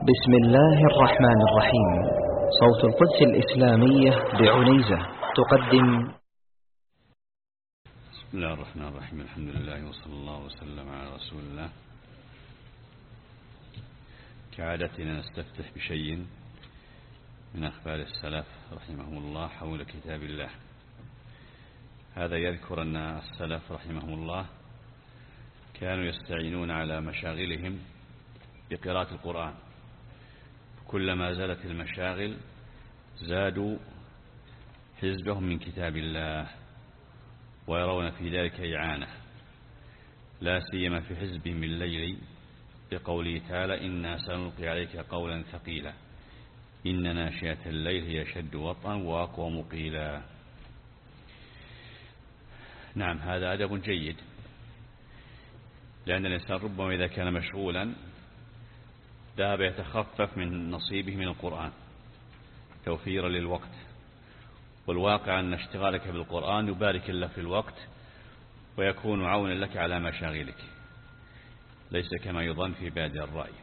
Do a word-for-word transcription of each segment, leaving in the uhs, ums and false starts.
بسم الله الرحمن الرحيم. صوت القدس الإسلامية بعنيزة تقدم. بسم الله الرحمن الرحيم. الحمد لله وصلى الله وسلم على رسول الله. كعادتنا نستفتح بشيء من أخبار السلف رحمهم الله حول كتاب الله. هذا يذكر أن السلف رحمهم الله كانوا يستعينون على مشاغلهم بقراءة القرآن، كلما زادت المشاغل زادوا حزبهم من كتاب الله، ويرون في ذلك إعانة، لا سيما في حزبهم الليل، بقوله تعالى: إنا سنلقي عليك قولا ثقيلا إن ناشئة الليل هي أشد وطئا وأقوم قيلا. نعم، هذا أدب جيد، لأن الإنسان ربما إذا كان مشغولا ذهب يتخفف من نصيبه من القرآن توفيرا للوقت، والواقع أن اشتغالك بالقرآن يبارك الله في الوقت ويكون عونا لك على مشاغلك، ليس كما يظن في بادئ الرأي.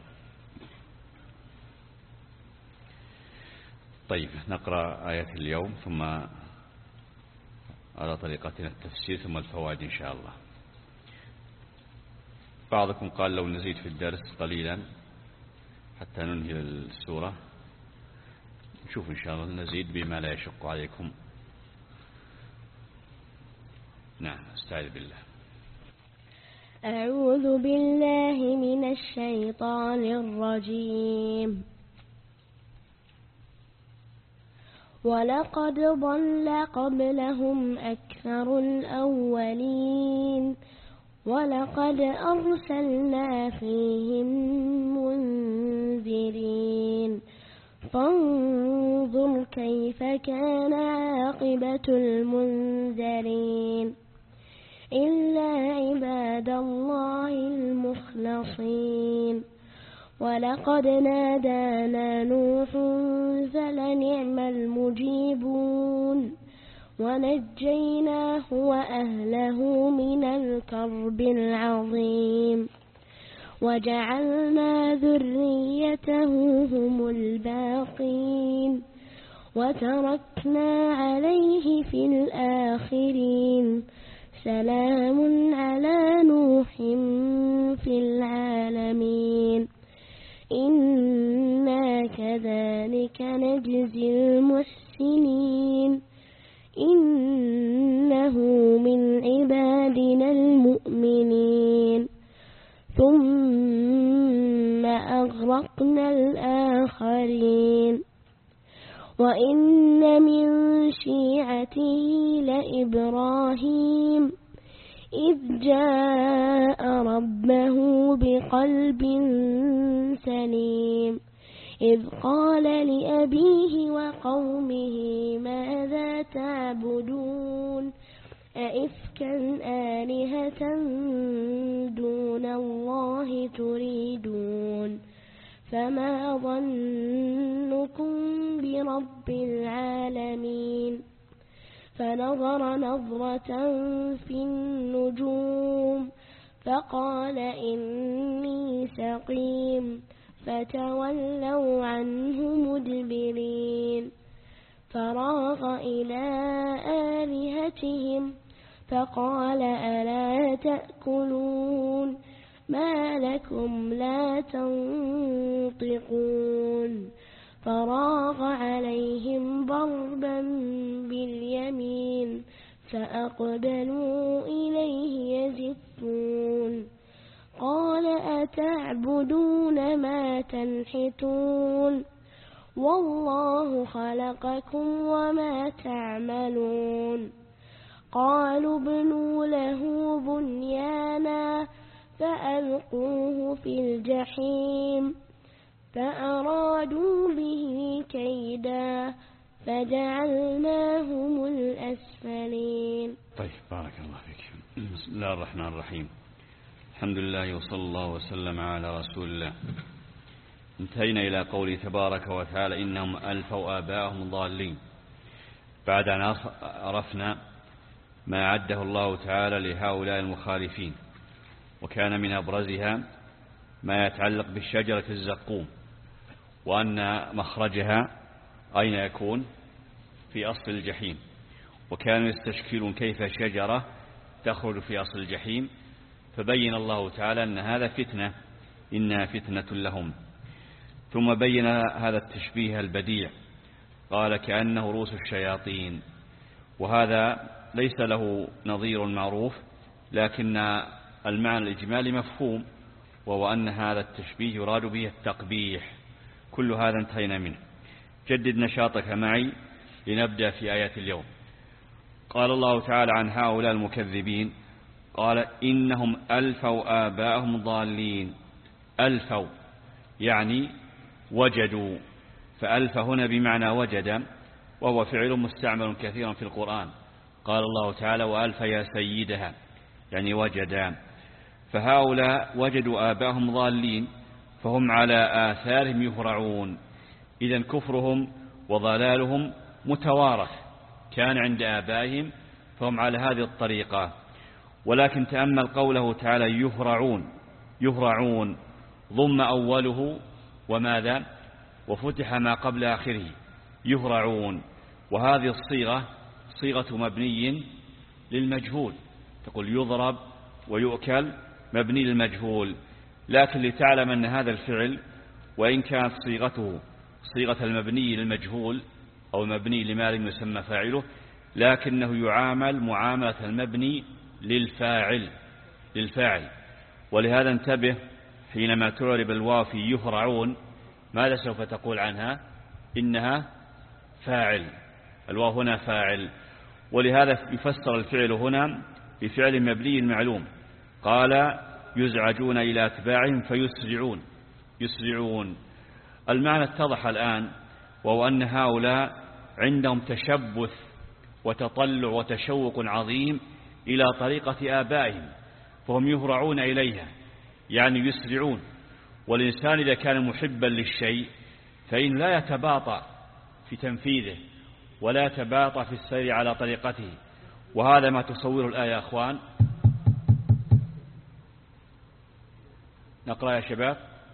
طيب، نقرأ آيات اليوم ثم على طريقتنا التفسير ثم الفوائد إن شاء الله. بعضكم قال لو نزيد في الدرس قليلا حتى ننهي السورة، نشوف إن شاء الله نزيد بما لا يشق عليكم. نعم، استعذ بالله. أعوذ بالله من الشيطان الرجيم. ولقد ضل قبلهم أكثر الأولين ولقد أرسلنا فيهم منذرين فانظر كيف كان عاقبة المنذرين إلا عباد الله المخلصين. ولقد نادانا نوح فلنعم المجيبون ونجيناه وأهله من الكرب العظيم وجعلنا ذريته هم الباقين وتركنا عليه في الآخرين. سلام على نوح في العالمين إنا كذلك نجزي المحسنين إنه من عبادنا المؤمنين. ثم أغرقنا الآخرين. وإن من شيعته لإبراهيم إذ جاء ربه بقلب سليم إذ قال لأبيه وقومه ماذا تعبدون أئفكا آلهة دون الله تريدون فما ظنكم برب العالمين. فنظر نظرة في النجوم فقال إني سقيم فتولوا عنه مدبرين. فراغ إلى آلهتهم فقال ألا تأكلون ما لكم لا تنطقون. فراغ عليهم ضربا باليمين فأقبلوا إليه يزفون. قال أتعبدون ما تنحتون والله خلقكم وما تعملون. قالوا ابنوا له بنيانا فألقوه في الجحيم فأرادوا به كيدا فجعلناهم الأسفلين. طيب، بارك الله فيك. بسم الله الرحمن الرحيم. الحمد لله وصلى الله وسلم على رسول الله. انتهينا إلى قوله تبارك وتعالى إنهم ألفوا آباءهم ضالين، بعد أن عرفنا ما عده الله تعالى لهؤلاء المخالفين، وكان من أبرزها ما يتعلق بالشجرة الزقوم وأن مخرجها أين يكون؟ في أصل الجحيم، وكانوا يستشكلون كيف شجرة تخرج في أصل الجحيم، فبين الله تعالى أن هذا فتنة، إنها فتنة لهم. ثم بين هذا التشبيه البديع، قال كأنه رؤوس الشياطين، وهذا ليس له نظير معروف، لكن المعنى الإجمالي مفهوم، وهو أن هذا التشبيه يراد به التقبيح. كل هذا انتهينا منه. جدد نشاطك معي لنبدأ في آيات اليوم. قال الله تعالى عن هؤلاء المكذبين، قال إنهم ألفوا آباءهم ضالين. ألفوا يعني وجدوا، فألف هنا بمعنى وجد، وهو فعل مستعمل كثيرا في القرآن. قال الله تعالى وألف يا سيدها، يعني وجدا. فهؤلاء وجدوا آباءهم ضالين، فهم على آثارهم يهرعون. إذن كفرهم وضلالهم متوارث، كان عند آبائهم فهم على هذه الطريقة. ولكن تأمل قوله تعالى يهرعون، يهرعون ضم أوله وماذا؟ وفتح ما قبل آخره، يهرعون. وهذه الصيغة صيغة مبني للمجهول، تقول يضرب ويؤكل مبني للمجهول. لكن لتعلم أن هذا الفعل وإن كانت صيغته صيغة المبني للمجهول أو المبني لما لم يسمى فاعله، لكنه يعامل معاملة المبني للفاعل للفاعل ولهذا انتبه حينما تعرب الواو في يهرعون، ماذا سوف تقول عنها؟ إنها فاعل، الواو هنا فاعل. ولهذا يفسر الفعل هنا بفعل مبني المعلوم. قال يزعجون إلى أتباعهم فيسرعون، يسرعون. المعنى اتضح الآن، وهو أن هؤلاء عندهم تشبث وتطلع وتشوق عظيم إلى طريقة آبائهم، فهم يهرعون إليها، يعني يسرعون. والإنسان إذا كان محبا للشيء فإن لا يتباطأ في تنفيذه ولا يتباطأ في السير على طريقته. وهذا ما تصوره الآية يا أخوان. نقرأ يا شباب.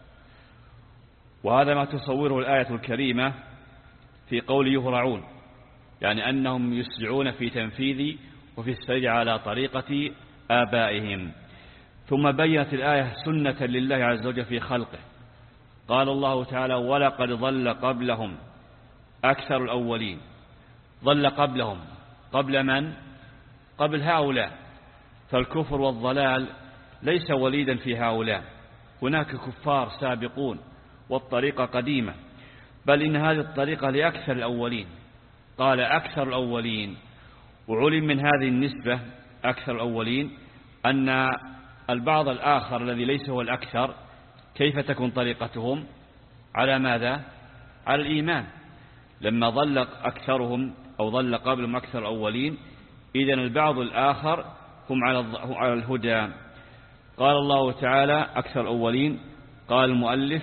وهذا ما تصوره الآية الكريمة في قول يهرعون، يعني أنهم يسرعون في تنفيذ وفي السير على طريقة آبائهم. ثم بيّنت الآية سنة لله عز وجل في خلقه. قال الله تعالى ولقد ضل قبلهم أكثر الأولين. ضل قبلهم، قبل من؟ قبل هؤلاء. فالكفر والضلال ليس وليدا في هؤلاء، هناك كفار سابقون والطريقة قديمة، بل إن هذه الطريقة لأكثر الأولين. قال أكثر الأولين، وعلم من هذه النسبة أكثر الأولين أن البعض الآخر الذي ليس هو الأكثر كيف تكون طريقتهم؟ على ماذا؟ على الإيمان. لما ضل أكثرهم أو ضل قبلهم أكثر الأولين، إذن البعض الآخر هم على الهدى. قال الله تعالى أكثر الأولين، قال المؤلف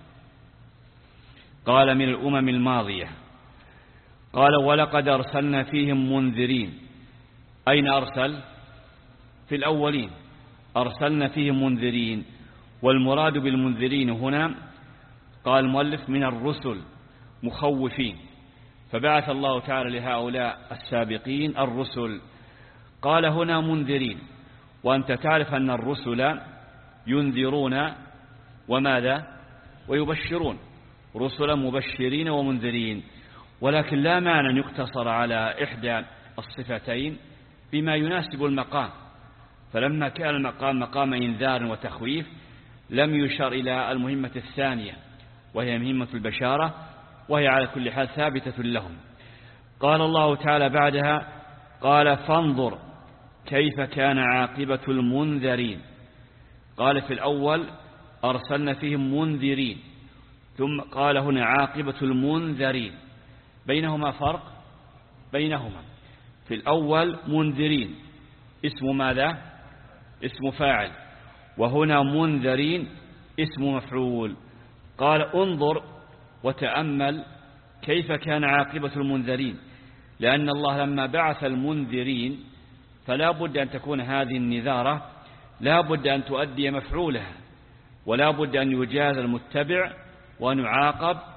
قال من الأمم الماضية. قال ولقد أرسلنا فيهم منذرين. أين أرسل؟ في الأولين أرسلنا فيهم منذرين. والمراد بالمنذرين هنا قال المؤلف من الرسل مخوفين، فبعث الله تعالى لهؤلاء السابقين الرسل. قال هنا منذرين، وأنت تعرف أن الرسل ينذرون وماذا؟ ويبشرون، رسلا مبشرين ومنذرين. ولكن لا معنى أن يقتصر على إحدى الصفتين بما يناسب المقام. فلما كان المقام مقام إنذار وتخويف لم يشر إلى المهمة الثانية وهي مهمة البشارة، وهي على كل حال ثابتة لهم. قال الله تعالى بعدها قال فانظر كيف كان عاقبة المنذرين. قال في الأول أرسلنا فيهم منذرين، ثم قال هنا عاقبة المنذرين. بينهما فرق؟ بينهما في الأول منذرين اسم ماذا؟ اسم فاعل، وهنا منذرين اسم مفعول. قال انظر وتأمل كيف كان عاقبة المنذرين، لأن الله لما بعث المنذرين فلا بد أن تكون هذه النذارة لا بد أن تؤدي مفعولها، ولا بد أن يجاز المتبع وأن يعاقب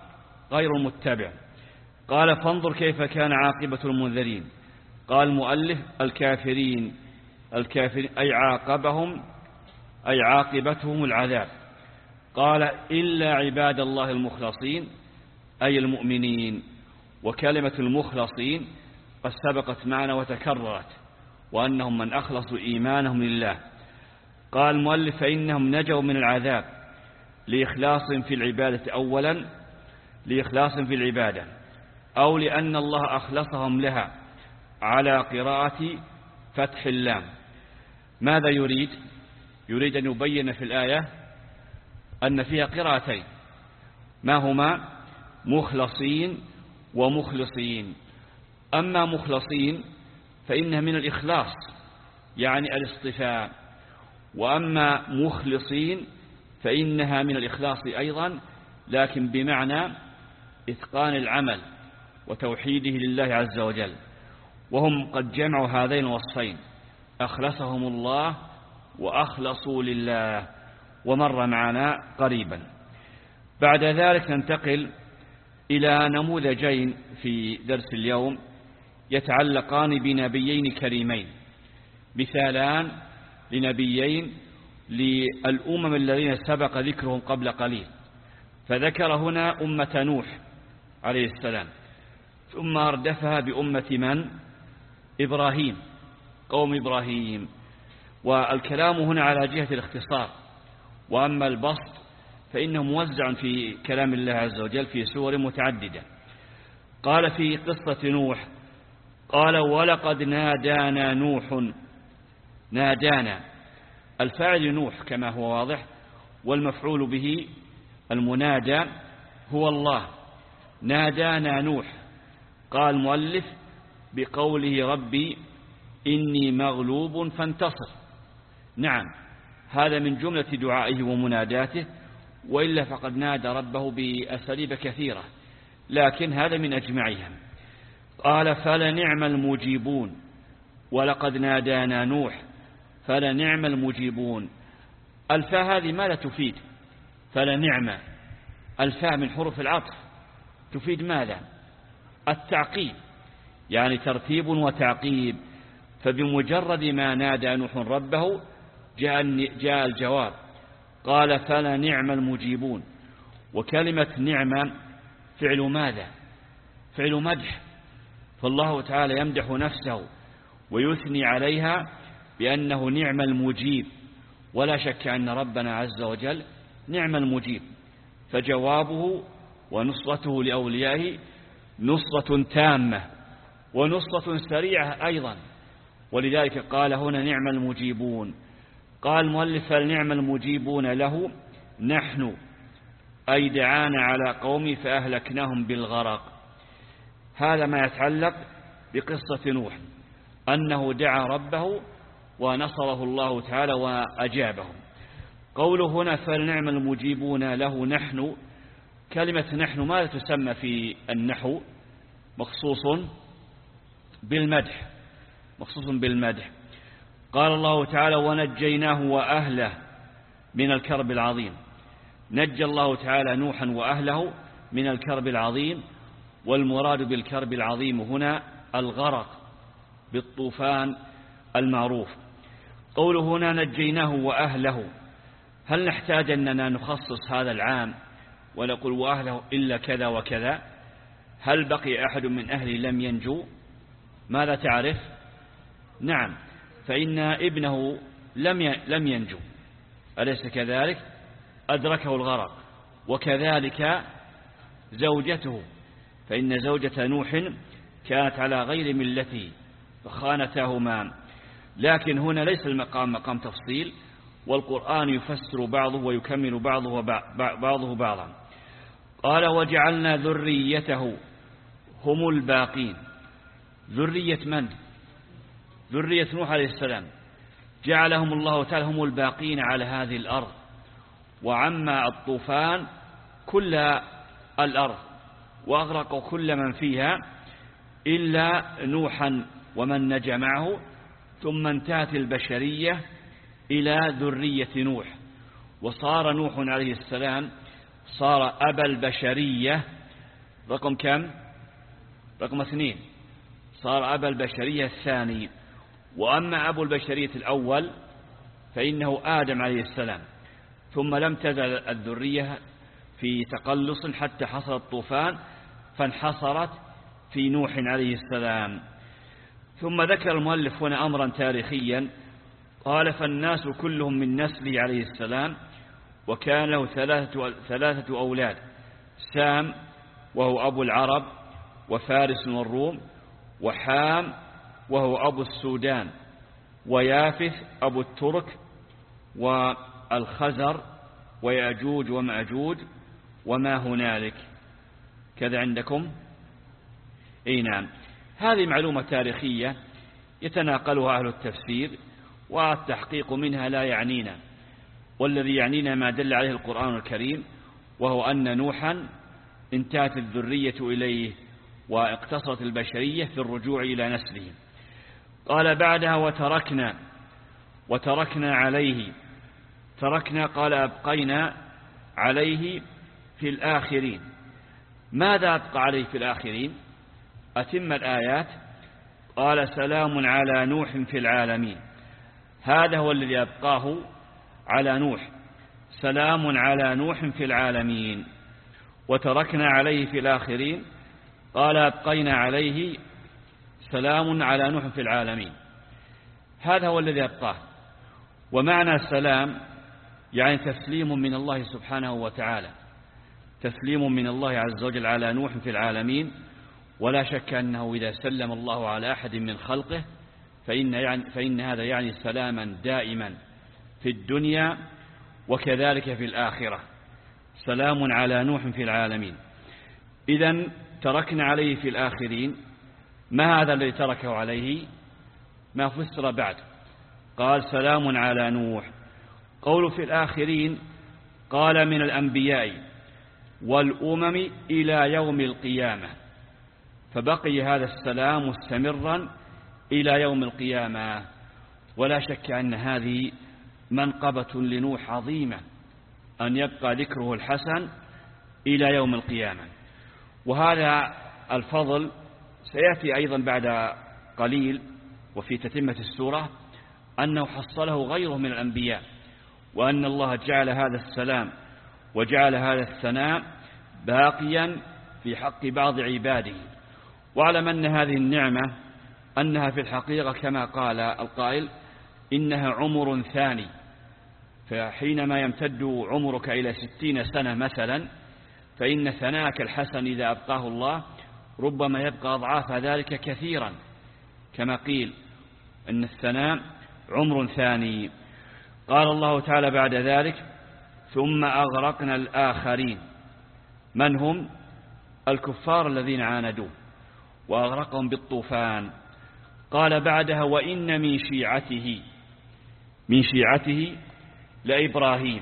غير المتبع. قال فانظر كيف كان عاقبة المنذرين. قال المؤلف الكافرين الكافرين أي عاقبهم أي عاقبتهم العذاب. قال إلا عباد الله المخلصين أي المؤمنين. وكلمة المخلصين قد سبقت معنا وتكررت، وأنهم من أخلصوا إيمانهم لله. قال المؤلف فإنهم نجوا من العذاب لإخلاص في العبادة أولا لإخلاص في العبادة أو لأن الله أخلصهم لها على قراءة فتح اللام. ماذا يريد؟ يريد أن يبين في الآية أن فيها قراءتين، ما هما؟ مخلصين ومخلصين. أما مخلصين فإنها من الإخلاص يعني الاصطفاء، وأما مخلصين فإنها من الإخلاص أيضا لكن بمعنى إتقان العمل وتوحيده لله عز وجل. وهم قد جمعوا هذين الوصفين، أخلصهم الله وأخلصوا لله، ومر معنا قريبا. بعد ذلك ننتقل إلى نموذجين في درس اليوم يتعلقان بنبيين كريمين، مثالان لنبيين للأمم الذين سبق ذكرهم قبل قليل. فذكر هنا أمة نوح عليه السلام، ثم أردفها بأمة من؟ إبراهيم، قوم إبراهيم. والكلام هنا على جهة الاختصار، وأما البسط فإنه موزع في كلام الله عز وجل في سور متعددة. قال في قصة نوح قال ولقد نادانا نوح. نادانا الفاعل نوح كما هو واضح، والمفعول به المنادى هو الله. نادانا نوح. قال المؤلف بقوله ربي إني مغلوب فانتصر. نعم، هذا من جملة دعائه ومناداته، وإلا فقد نادى ربه بأساليب كثيرة، لكن هذا من أجمعها. قال فلنعم المجيبون. ولقد نادانا نوح فلنعم المجيبون. الفاء هذه ماذا تفيد؟ فلنعم الفاء من حروف العطف تفيد ماذا؟ التعقيب، يعني ترتيب وتعقيب. فبمجرد ما نادى نوح ربه جاء جاء الجواب. قال فلنعم المجيبون. وكلمة نعمة فعل ماذا؟ فعل مدح، فالله تعالى يمدح نفسه ويثني عليها بأنه نعم المجيب، ولا شك أن ربنا عز وجل نعم المجيب. فجوابه ونصرته لأوليائه نصرة تامة ونصرة سريعة أيضا، ولذلك قال هنا نعم المجيبون. قال المؤلف فلنعم المجيبون له نحن، أي دعانا على قومي فأهلكناهم بالغرق. هذا ما يتعلق بقصة نوح، أنه دعا ربه ونصره الله تعالى وأجابه. قوله هنا فلنعم المجيبون له نحن، كلمة نحن ماذا تسمى في النحو؟ مخصوص بالمدح، مخصوص بالمدح. قال الله تعالى ونجيناه وأهله من الكرب العظيم. نجى الله تعالى نوحا وأهله من الكرب العظيم، والمراد بالكرب العظيم هنا الغرق بالطوفان المعروف. قوله هنا نجيناه وأهله، هل نحتاج أننا نخصص هذا العام ونقول وأهله إلا كذا وكذا؟ هل بقي أحد من أهله لم ينجو؟ ماذا تعرف؟ نعم، فإن ابنه لم لم ينجو، أليس كذلك؟ أدركه الغرق. وكذلك زوجته، فإن زوجة نوح كانت على غير ملته فخانتاهما. لكن هنا ليس المقام مقام تفصيل، والقرآن يفسر بعضه ويكمل بعضه بعضه بعضا. قال وجعلنا ذريته هم الباقين. ذرية من؟ ذرية نوح عليه السلام. جعلهم الله تعالى هم الباقين على هذه الأرض، وعم الطوفان كل الأرض وأغرقوا كل من فيها إلا نوحا ومن نجا معه. ثم انتهت البشرية إلى ذرية نوح، وصار نوح عليه السلام صار أبا البشرية رقم كم؟ رقم اثنين، صار أبا البشرية الثاني. وأما أبو البشرية الأول فإنه آدم عليه السلام، ثم لم تزل الذرية في تقلص حتى حصل الطوفان فانحصرت في نوح عليه السلام. ثم ذكر المؤلف هنا أمرا تاريخيا، قال فالناس كلهم من نسله عليه السلام، وكان له ثلاثة, ثلاثة أولاد، سام وهو أبو العرب وفارس والروم، وحام وهو أبو السودان، ويافث أبو الترك والخزر ويأجوج ومأجوج وما هنالك. كذا عندكم؟ اي نعم. هذه معلومة تاريخية يتناقلها أهل التفسير، والتحقيق منها لا يعنينا، والذي يعنينا ما دل عليه القرآن الكريم، وهو أن نوحا انتهت الذرية إليه واقتصرت البشرية في الرجوع إلى نسله. قال بعدها وتركنا وتركنا عليه، تركنا قال أبقينا عليه في الآخرين. ماذا أبقى عليه في الآخرين؟ أتم الآيات، قال سلام على نوح في العالمين. هذا هو الذي أبقاه على نوح، سلام على نوح في العالمين. وتركنا عليه في الآخرين قال أبقينا عليه سلام على نوح في العالمين. هذا هو الذي أبقاه. ومعنى السلام يعني تسليم من الله سبحانه وتعالى، تسليم من الله عز وجل على نوح في العالمين. ولا شك أنه إذا سلم الله على أحد من خلقه فإن, يعني فإن هذا يعني سلاما دائما في الدنيا وكذلك في الآخرة. سلام على نوح في العالمين. إذن تركنا عليه في الآخرين. ما هذا الذي تركه عليه؟ ما فسر بعد، قال سلام على نوح. قول في الآخرين قال من الأنبياء والأمم إلى يوم القيامة، فبقي هذا السلام مستمرا إلى يوم القيامة. ولا شك أن هذه منقبة لنوح عظيمة، أن يبقى ذكره الحسن إلى يوم القيامة. وهذا الفضل سيأتي أيضا بعد قليل وفي تتمة السورة، أنه حصله غيره من الأنبياء، وأن الله جعل هذا السلام وجعل هذا الثناء باقيا في حق بعض عباده. واعلم أن هذه النعمة أنها في الحقيقة كما قال القائل إنها عمر ثاني، فحينما يمتد عمرك إلى ستين سنة مثلا، فإن ثناءك الحسن إذا أبقاه الله ربما يبقى أضعاف ذلك كثيرا، كما قيل أن الثناء عمر ثاني. قال الله تعالى بعد ذلك ثم أغرقنا الآخرين. من هم؟ الكفار الذين عاندوه وأغرقهم بالطوفان. قال بعدها وإن من شيعته، من شيعته لإبراهيم.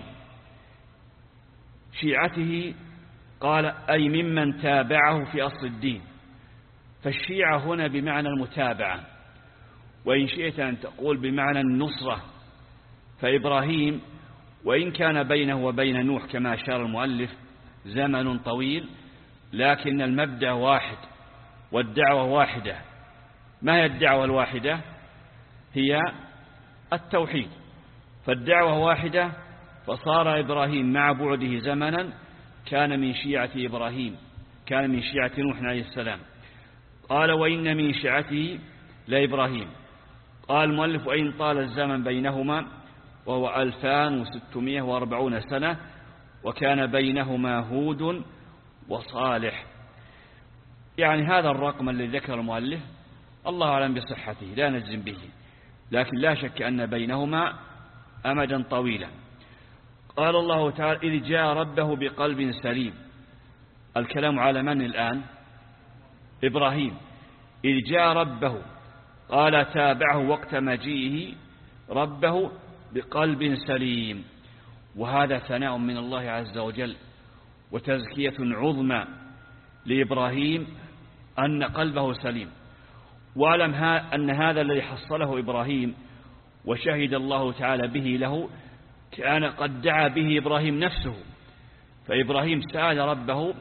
شيعته قال أي ممن تابعه في أصل الدين، فالشيعة هنا بمعنى المتابعة، وإن شئت أن تقول بمعنى النصرة. فإبراهيم وإن كان بينه وبين نوح كما أشار المؤلف زمن طويل، لكن المبدأ واحد والدعوة واحدة. ما هي الدعوة الواحدة؟ هي التوحيد. فالدعوة واحدة، فصار إبراهيم مع بعده زمنا كان من شيعة إبراهيم، كان من شيعة نوح عليه السلام. قال وإن من شيعته لإبراهيم. قال المؤلف وإن طال الزمن بينهما وهو ألفان وستمائة وأربعون سنة، وكان بينهما هود وصالح. يعني هذا الرقم الذي ذكر المؤلف الله أعلم بصحته، لا نجزم به، لكن لا شك أن بينهما أمدا طويلا. قال الله تعالى إذ جاء ربه بقلب سليم. الكلام على من الآن؟ إبراهيم. إذ جاء ربه، قال تابعه وقت مجيئه ربه بقلب سليم. وهذا ثناء من الله عز وجل وتزكية عظمى لإبراهيم أن قلبه سليم. واعلم أن هذا الذي حصله إبراهيم وشهد الله تعالى به له كان قد دعا به إبراهيم نفسه. فإبراهيم سأل ربه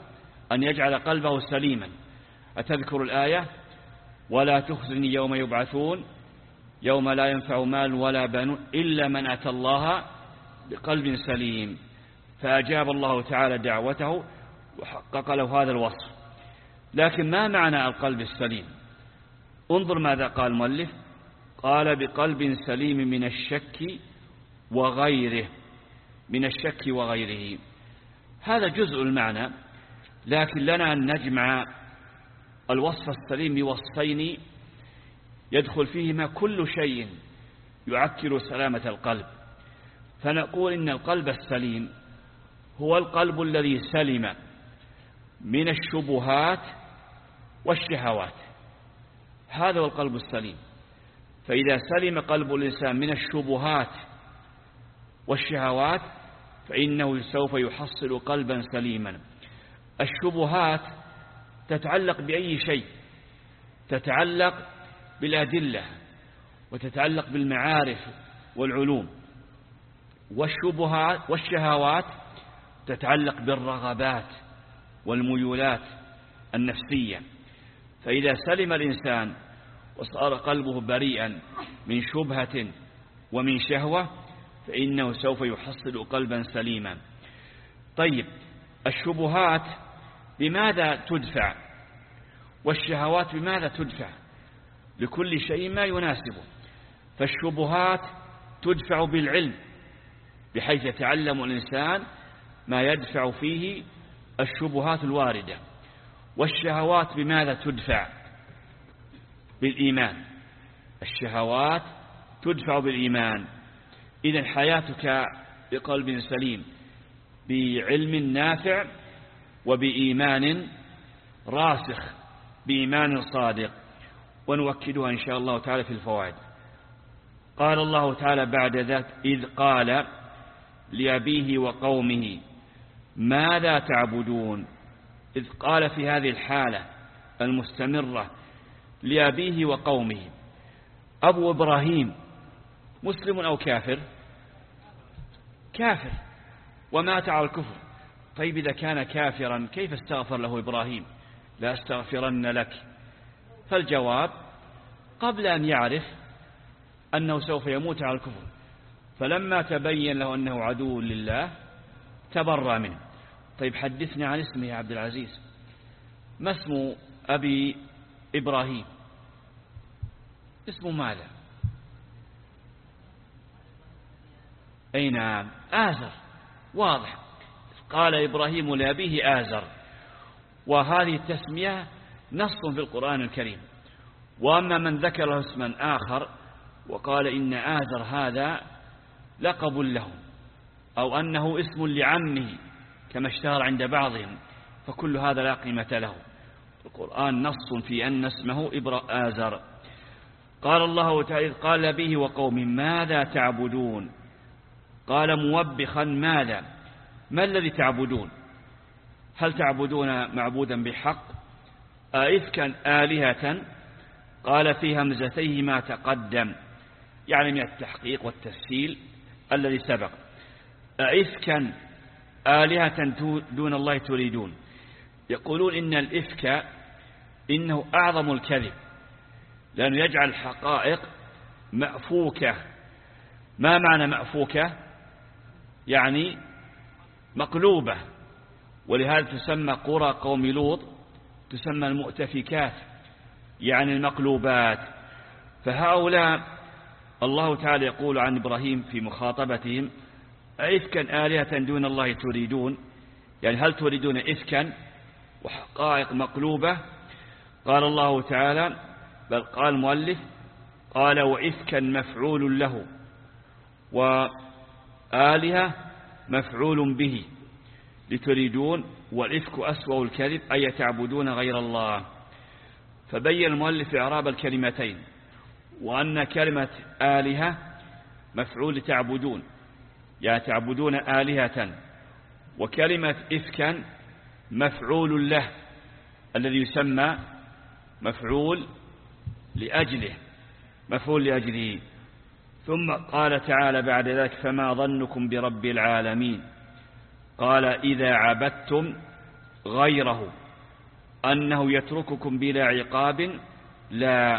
أن يجعل قلبه سليما. أتذكر الآية ولا تخزني يوم يبعثون يوم لا ينفع مال ولا بنون إلا من أتى الله بقلب سليم. فأجاب الله تعالى دعوته وحقق له هذا الوصف. لكن ما معنى القلب السليم؟ انظر ماذا قال المؤلف، قال بقلب سليم من الشك وغيره، من الشك وغيره. هذا جزء المعنى، لكن لنا أن نجمع الوصف السليم بوصفين يدخل فيهما كل شيء يعكر سلامة القلب. فنقول إن القلب السليم هو القلب الذي سلم من الشبهات والشهوات، هذا هو القلب السليم. فإذا سلم قلب الإنسان من الشبهات والشهوات فإنه سوف يحصل قلبا سليما. الشبهات تتعلق بأي شيء، تتعلق بالأدلة وتتعلق بالمعارف والعلوم، والشبهات والشهوات تتعلق بالرغبات والميولات النفسية. فإذا سلم الإنسان وصار قلبه بريئا من شبهة ومن شهوة فإنه سوف يحصل قلبا سليما. طيب، الشبهات بماذا تدفع والشهوات بماذا تدفع؟ لكل شيء ما يناسبه. فالشبهات تدفع بالعلم بحيث يتعلم الإنسان ما يدفع فيه الشبهات الواردة. والشهوات بماذا تدفع؟ بالإيمان. الشهوات تدفع بالإيمان. إذن حياتك بقلب سليم بعلم نافع وبإيمان راسخ، بإيمان صادق، ونوكدها إن شاء الله تعالى في الفوائد. قال الله تعالى بعد ذلك إذ قال لأبيه وقومه ماذا تعبدون. إذ قال في هذه الحالة المستمرة لأبيه وقومه. أبو إبراهيم مسلم أو كافر؟ كافر ومات على الكفر. طيب إذا كان كافرا كيف استغفر له إبراهيم لا استغفرن لك؟ فالجواب قبل أن يعرف أنه سوف يموت على الكفر، فلما تبين له أنه عدو لله تبرأ منه. طيب حدثنا عن اسمه يا عبد العزيز، ما اسم أبي إبراهيم؟ اسمه ماذا؟ أي نعم، آزر. واضح، قال إبراهيم لأبيه آزر، وهذه التسمية نص في القرآن الكريم. وأما من ذكر له اسما آخر وقال إن آزر هذا لقب له أو أنه اسم لعمه كما اشتهر عند بعضهم، فكل هذا لا قيمة له. القرآن نص في أن اسمه آزر. قال الله تعالى قال به وقوم ماذا تعبدون. قال موبخا ماذا، ما الذي تعبدون؟ هل تعبدون معبودا بحق أئفكا آلهة؟ قال في همزتيه ما تقدم، يعني من التحقيق والتسهيل الذي سبق. أئفكا آلهة دون الله تريدون. يقولون إن الإفك إنه أعظم الكذب، لأنه يجعل الحقائق مأفوكة. ما معنى مأفوكة؟ يعني مقلوبة. ولهذا تسمى قرى قوم لوط تسمى المؤتفكات، يعني المقلوبات. فهؤلاء الله تعالى يقول عن إبراهيم في مخاطبتهم أئفكا آلهة دون الله تريدون، يعني هل تريدون إفكا وحقائق مقلوبة؟ قال الله تعالى بل قال المؤلف قال وإفكا مفعول له وآلهة مفعول به لتريدون، والإفك أسوأ الكذب أي تعبدون غير الله. فبين المؤلف إعراب الكلمتين، وأن كلمة آلهة مفعول تعبدون، يعني تعبدون آلهة، وكلمة إفكا مفعول له الذي يسمى مفعول لأجله، مفعول لأجله. ثم قال تعالى بعد ذلك فما ظنكم برب العالمين. قال إذا عبدتم غيره أنه يترككم بلا عقاب؟ لا.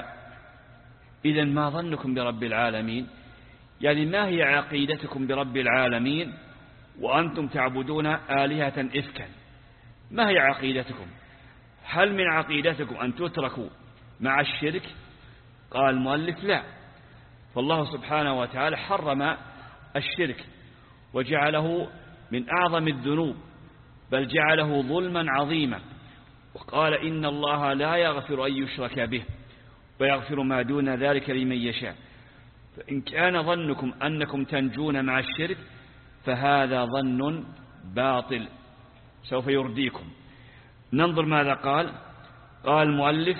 إذن ما ظنكم برب العالمين؟ يعني ما هي عقيدتكم برب العالمين وأنتم تعبدون آلهة إفكا؟ ما هي عقيدتكم؟ هل من عقيدتكم أن تتركوا مع الشرك؟ قال المؤلف لا، فالله سبحانه وتعالى حرم الشرك وجعله من أعظم الذنوب، بل جعله ظلما عظيما، وقال إن الله لا يغفر أن يشرك به ويغفر ما دون ذلك لمن يشاء. فإن كان ظنكم أنكم تنجون مع الشرك فهذا ظن باطل سوف يرديكم. ننظر ماذا قال. قال المؤلف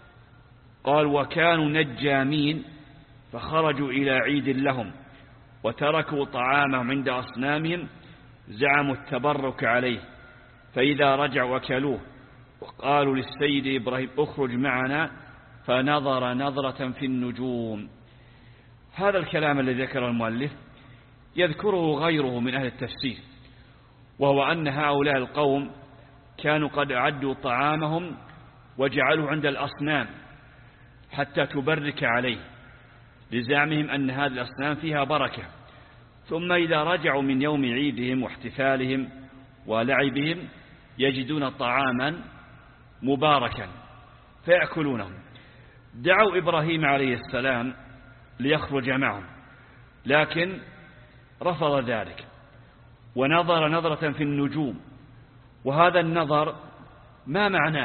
قال وكانوا نجامين فخرجوا إلى عيد لهم وتركوا طعامهم عند أصنامهم زعموا التبرك عليه، فإذا رجعوا وكلوه وقالوا للسيد إبراهيم اخرج معنا فنظر نظرة في النجوم. هذا الكلام الذي ذكر المؤلف يذكره غيره من أهل التفسير، وهو أن هؤلاء القوم كانوا قد أعدوا طعامهم وجعلوه عند الأصنام حتى تبرك عليه، لزعمهم أن هذه الأصنام فيها بركة، ثم إذا رجعوا من يوم عيدهم واحتفالهم ولعبهم يجدون طعاما مباركا فيأكلونه. دعوا إبراهيم عليه السلام ليخرج معهم، لكن رفض ذلك ونظر نظرة في النجوم. وهذا النظر ما معناه؟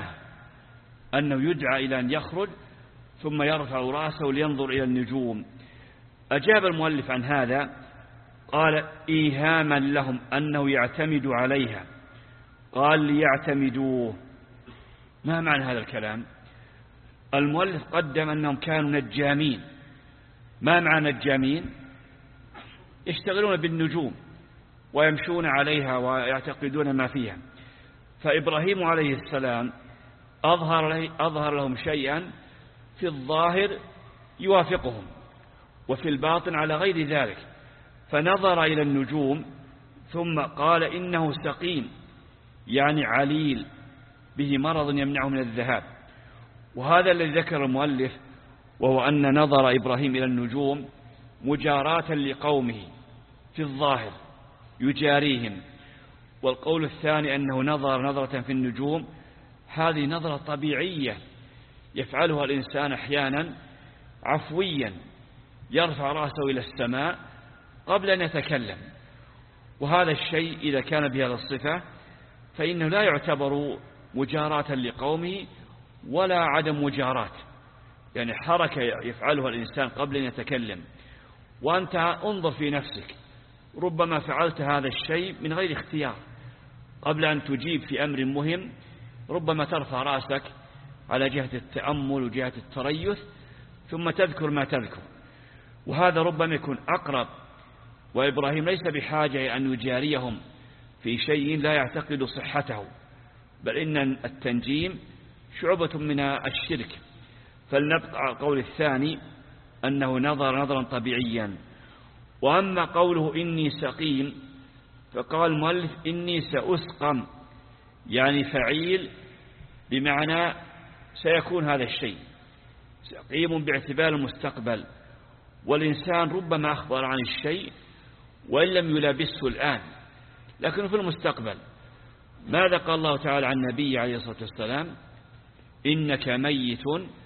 أنه يدعى إلى أن يخرج ثم يرفع رأسه لينظر إلى النجوم. أجاب المؤلف عن هذا قال إيهاما لهم أنه يعتمد عليها، قال ليعتمدوه. ما معنى هذا الكلام؟ المؤلف قدم أنهم كانوا نجامين. ما معنى نجامين؟ يشتغلون بالنجوم ويمشون عليها ويعتقدون ما فيها. فإبراهيم عليه السلام أظهر, له أظهر لهم شيئا في الظاهر يوافقهم وفي الباطن على غير ذلك، فنظر إلى النجوم ثم قال إنه سقيم، يعني عليل به مرض يمنعه من الذهاب. وهذا الذي ذكر المؤلف، وهو أن نظر إبراهيم إلى النجوم مجاراة لقومه في الظاهر يجاريهم. والقول الثاني أنه نظر نظرة في النجوم، هذه نظرة طبيعية يفعلها الإنسان أحيانا عفويا، يرفع رأسه إلى السماء قبل أن يتكلم، وهذا الشيء إذا كان بهذا الصفة فإنه لا يعتبر مجاراة لقومه ولا عدم مجاراة، يعني حركة يفعلها الإنسان قبل أن يتكلم. وأنت انظر في نفسك، ربما فعلت هذا الشيء من غير اختيار، قبل أن تجيب في أمر مهم ربما ترفع رأسك على جهة التأمل وجهة التريث ثم تذكر ما تذكر، وهذا ربما يكون أقرب. وإبراهيم ليس بحاجة أن يجاريهم في شيء لا يعتقد صحته، بل إن التنجيم شعبة من الشرك. فلنبقى على القول الثاني أنه نظر نظرا طبيعيا. وأما قوله إني سقيم فقال المؤلف إني سأسقم، يعني فعيل بمعنى سيكون هذا الشيء، سقيم باعتبار المستقبل. والإنسان ربما أخبر عن الشيء وإن لم يلابسه الآن، لكنه في المستقبل. ماذا قال الله تعالى عن النبي عليه الصلاة والسلام؟ إنك ميت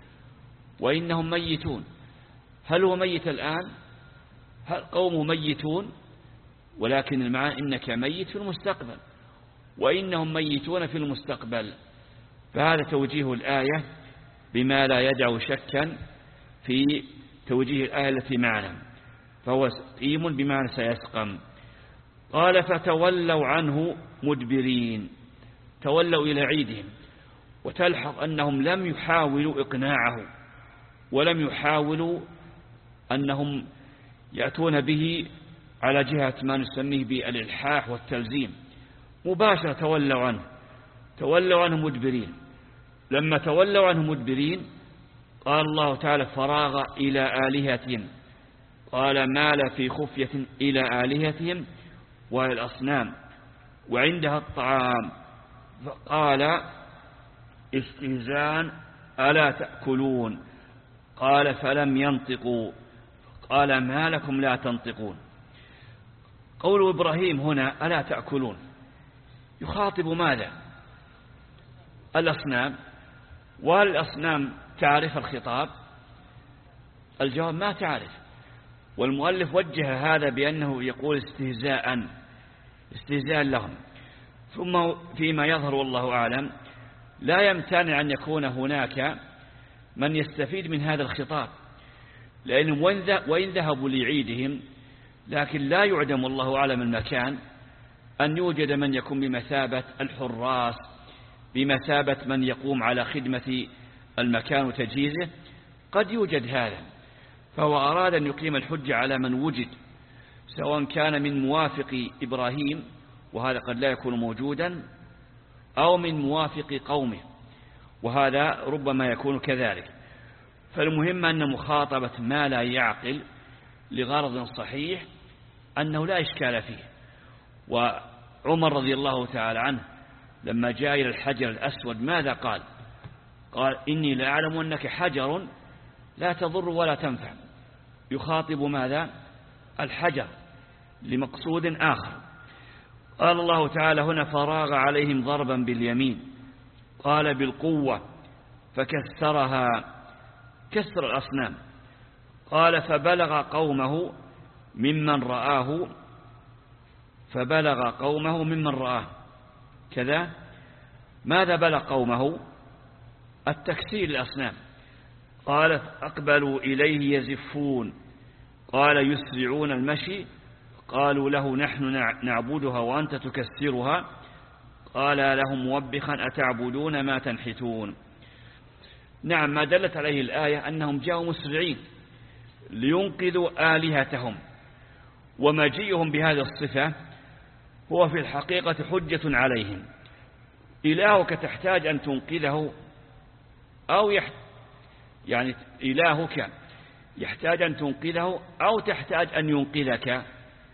وإنهم ميتون. هل هو ميت الآن؟ هل قوم ميتون؟ ولكن المعنى إنك ميت في المستقبل وإنهم ميتون في المستقبل. فهذا توجيه الآية بما لا يدع شكا في توجيه الآية التي معنا، فهو سقيم بمعنى سيسقم. قال فتولوا عنه مدبرين، تولوا إلى عيدهم. وتلحظ أنهم لم يحاولوا إقناعه ولم يحاولوا أنهم يأتون به على جهة ما نسميه بالإلحاح والتلزيم، مباشرة تولوا عنه، تولوا عنه مدبرين. لما تولوا عنه مدبرين قال الله تعالى فراغ إلى آلهتهم، قال مال في خفية إلى آلهتهم وإلى الأصنام وعندها الطعام فقال استهزاء ألا تأكلون؟ قال فلم ينطقوا. قال ما لكم لا تنطقون؟ قول إبراهيم هنا ألا تأكلون يخاطب ماذا؟ الأصنام. وهل الأصنام تعرف الخطاب؟ الجواب ما تعرف. والمؤلف وجه هذا بأنه يقول استهزاء استهزاء لهم. ثم فيما يظهر والله أعلم لا يمتنع أن يكون هناك من يستفيد من هذا الخطاب، لأنهم وإن ذهبوا لعيدهم لكن لا يعدم الله أعلم المكان أن يوجد من يكون بمثابة الحراس، بمثابة من يقوم على خدمة المكان وتجهيزه، قد يوجد هذا. فهو أراد أن يقيم الحجة على من وجد، سواء كان من موافق إبراهيم وهذا قد لا يكون موجودا، أو من موافق قومه وهذا ربما يكون كذلك. فالمهم أن مخاطبة ما لا يعقل لغرض صحيح أنه لا إشكال فيه. وعمر رضي الله تعالى عنه لما جاء إلى الحجر الأسود ماذا قال؟ قال إني لا أعلم أنك حجر لا تضر ولا تنفع. يخاطب ماذا؟ الحجر لمقصود آخر. قال الله تعالى هنا فراغ عليهم ضربا باليمين، قال بالقوة فكسرها كسر الأصنام. قال فبلغ قومه ممن رآه فبلغ قومه ممن رآه كذا. ماذا بلغ قومه؟ التكسير الأصنام. قال أقبلوا إليه يزفون، قال يسرعون المشي، قالوا له نحن نعبدها وأنت تكسرها، قال لهم موبخا أتعبدون ما تنحتون. نعم، ما دلت عليه الآية أنهم جاءوا مسرعين لينقذوا آلهتهم، ومجيئهم بهذه الصفة هو في الحقيقة حجة عليهم. إلهك تحتاج أن تنقذه أو يحت... يعني إلهك يحتاج أن تنقذه أو تحتاج أن ينقذك؟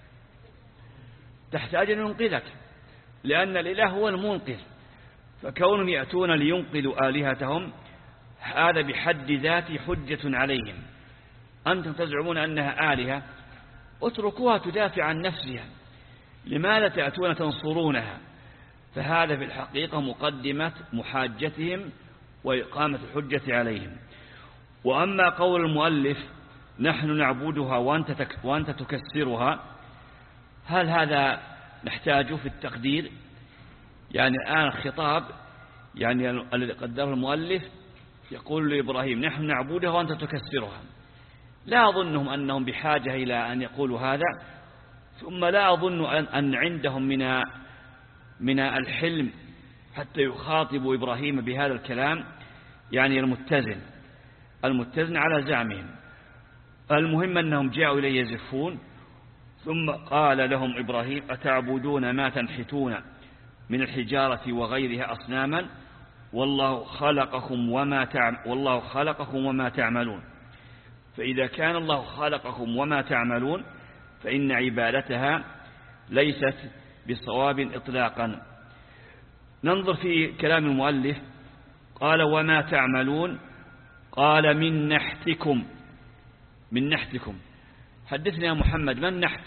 تحتاج أن ينقذك، لأن الإله هو المنقذ. فكونهم يأتون لينقذوا آلهتهم هذا بحد ذاته حجة عليهم. أنتم تزعمون أنها آلهة، اتركوها تدافع عن نفسها، لماذا تأتون تنصرونها؟ فهذا في الحقيقة مقدمة محاجتهم وإقامة الحجة عليهم. وأما قول المؤلف نحن نعبدها وأنت, تك وأنت تكسرها، هل هذا نحتاجه في التقدير؟ يعني الآن خطاب يعني الذي قدره المؤلف يقول لإبراهيم نحن نعبدها وأنت تكسرها. لا أظنهم أنهم بحاجة إلى أن يقولوا هذا، ثم لا أظن أن عندهم من من الحلم حتى يخاطبوا إبراهيم بهذا الكلام، يعني المتزن المتزن على زعمهم. المهم أنهم جاءوا إليه يزفون، ثم قال لهم إبراهيم أتعبدون ما تنحتون من الحجارة وغيرها أصناما والله خلقكم وما تعم والله خلقكم وما تعملون. فإذا كان الله خلقكم وما تعملون فإن عبادتها ليست بصواب إطلاقا. ننظر في كلام المؤلف، قال وما تعملون، قال من نحتكم. من نحتكم، حدثنا يا محمد، ما النحت؟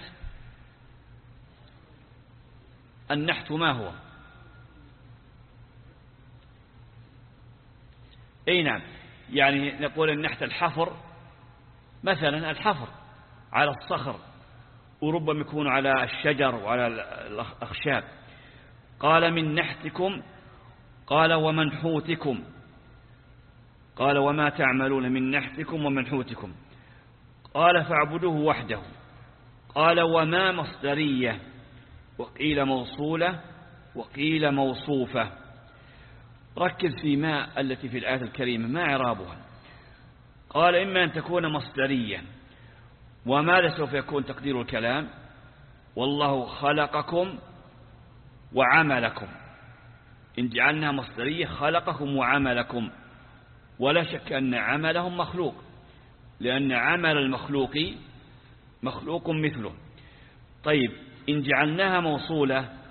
النحت ما هو؟ اي نعم، يعني نقول النحت الحفر مثلا، الحفر على الصخر، وربما يكون على الشجر وعلى الأخشاب. قال من نحتكم، قال ومنحوتكم، قال وما تعملون من نحتكم ومنحوتكم، قال فاعبدوه وحده. قال وما مصدرية، وقيل موصولة وقيل موصوفة. ركز في ما التي في الآية الكريمة ما إعرابها. قال إما أن تكون مصدرية، وماذا سوف يكون تقدير الكلام؟ والله خلقكم وعملكم. إن جعلنا مصدرية خلقكم وعملكم، ولا شك أن عملهم مخلوق، لأن عمل المخلوق مخلوق مثله. طيب إن جعلناها موصولة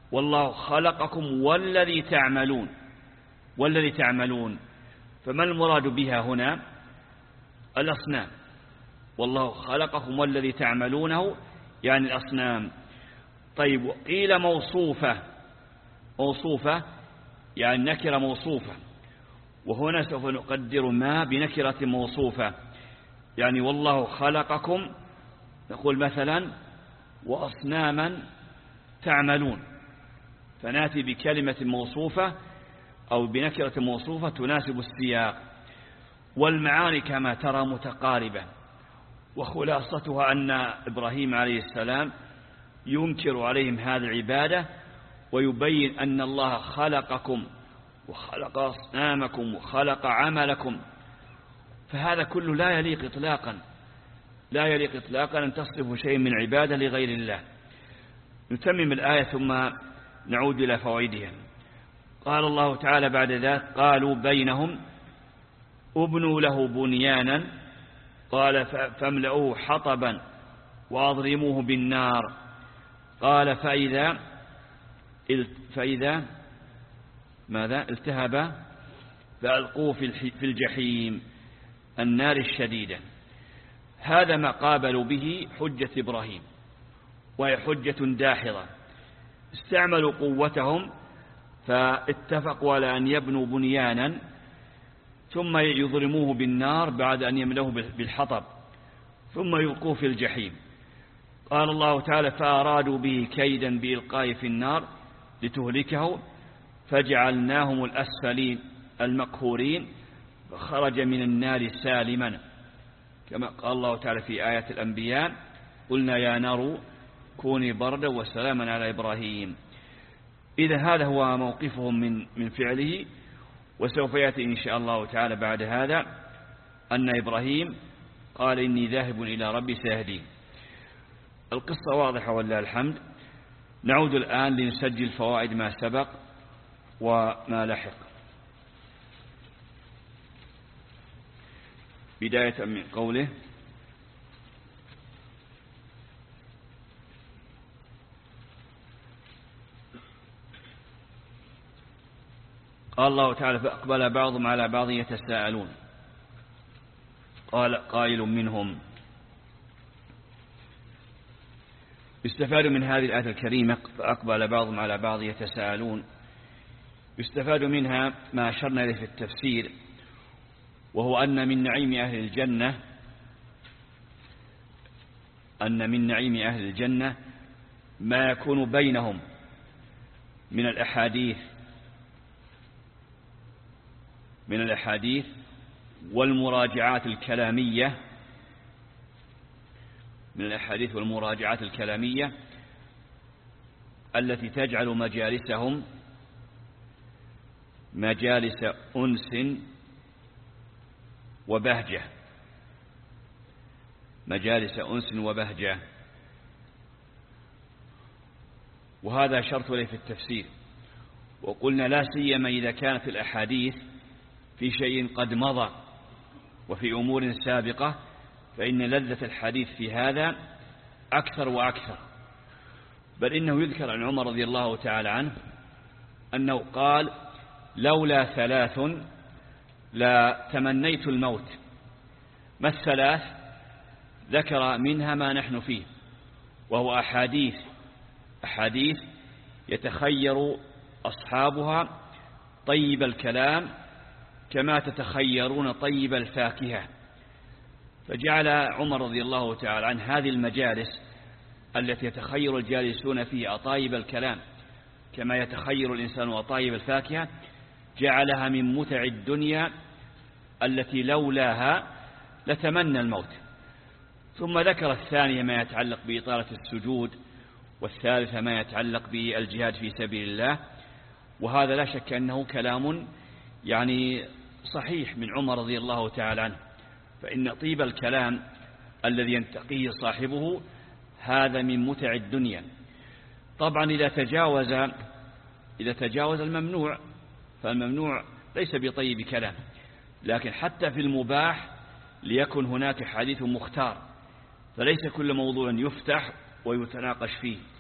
والله خلقكم والذي تعملون والذي تعملون فما المراد بها هنا؟ الأصنام. والله خلقكم والذي تعملونه يعني الأصنام. طيب قيل موصوفة، موصوفة يعني نكرة موصوفة، وهنا سوف نقدر ما بنكرة موصوفة. يعني والله خلقكم نقول مثلا وأصناما تعملون، فنأتي بكلمة موصوفة أو بنكرة موصوفة تناسب السياق. والمعاني كما ترى متقاربة، وخلاصتها أن إبراهيم عليه السلام ينكر عليهم هذه العبادة ويبين أن الله خلقكم وخلق أصنامكم وخلق عملكم، فهذا كله لا يليق إطلاقا، لا يليق إطلاقا أن تصرف شيء من عبادة لغير الله. نتمم الآية ثم نعود إلى فوائدها. قال الله تعالى بعد ذلك قالوا بينهم ابنوا له بنيانا قال فاملؤوه حطبا وأضرموه بالنار قال فإذا فإذا ماذا التهب فألقوه في الجحيم النار الشديدة. هذا ما قابلوا به حجة إبراهيم، وهي حجة داحضة. استعملوا قوتهم فاتفقوا على أن يبنوا بنيانا ثم يضرموه بالنار بعد أن يملوه بالحطب ثم يلقوه في الجحيم. قال الله تعالى فأرادوا به كيدا بإلقائه في النار لتهلكه فجعلناهم الأسفلين المقهورين فخرج من النار سالما، كما قال الله تعالى في آيات الأنبياء قلنا يا نار كوني بردا وسلاما على إبراهيم. إذا هذا هو موقفهم من من فعله. وسوف يأتي إن شاء الله تعالى بعد هذا أن إبراهيم قال إني ذاهب إلى ربي سيهدين. القصة واضحة ولله الحمد. نعود الآن لنسجل فوائد ما سبق وما لحق. بداية من قوله قال الله تعالى فأقبل بعضهم على بعض يتساءلون قال قائل منهم. يستفاد من هذه الآية الكريمة فأقبل بعضهم على بعض يتساءلون، يستفاد منها ما أشرنا إليه في التفسير، وهو أن من نعيم أهل الجنة أن من نعيم أهل الجنة ما يكون بينهم من الأحاديث من الأحاديث والمراجعات الكلامية من الأحاديث والمراجعات الكلامية التي تجعل مجالسهم مجالس أنس وبهجة مجالس أنس وبهجة. وهذا شرط لي في التفسير. وقلنا لا سيما إذا كانت الأحاديث في شيء قد مضى وفي أمور سابقة، فإن لذة الحديث في هذا أكثر وأكثر. بل إنه يذكر عن عمر رضي الله تعالى عنه أنه قال لولا ثلاث لا تمنيت الموت. ما الثلاث؟ ذكر منها ما نحن فيه، وهو أحاديث أحاديث يتخير أصحابها طيب الكلام كما تتخيرون طيب الفاكهة. فجعل عمر رضي الله تعالى عن هذه المجالس التي يتخير الجالسون فيها أطايب الكلام كما يتخير الإنسان أطايب الفاكهة، جعلها من متع الدنيا التي لولاها لتمنى الموت. ثم ذكر الثانية ما يتعلق بإطالة السجود، والثالثة ما يتعلق بالجهاد في سبيل الله. وهذا لا شك أنه كلام يعني صحيح من عمر رضي الله تعالى عنه، فإن طيب الكلام الذي ينتقيه صاحبه هذا من متع الدنيا. طبعا إذا تجاوز إذا تجاوز الممنوع، فالممنوع ليس بطيب كلام، لكن حتى في المباح ليكن هناك حديث مختار، فليس كل موضوع يفتح ويتناقش فيه،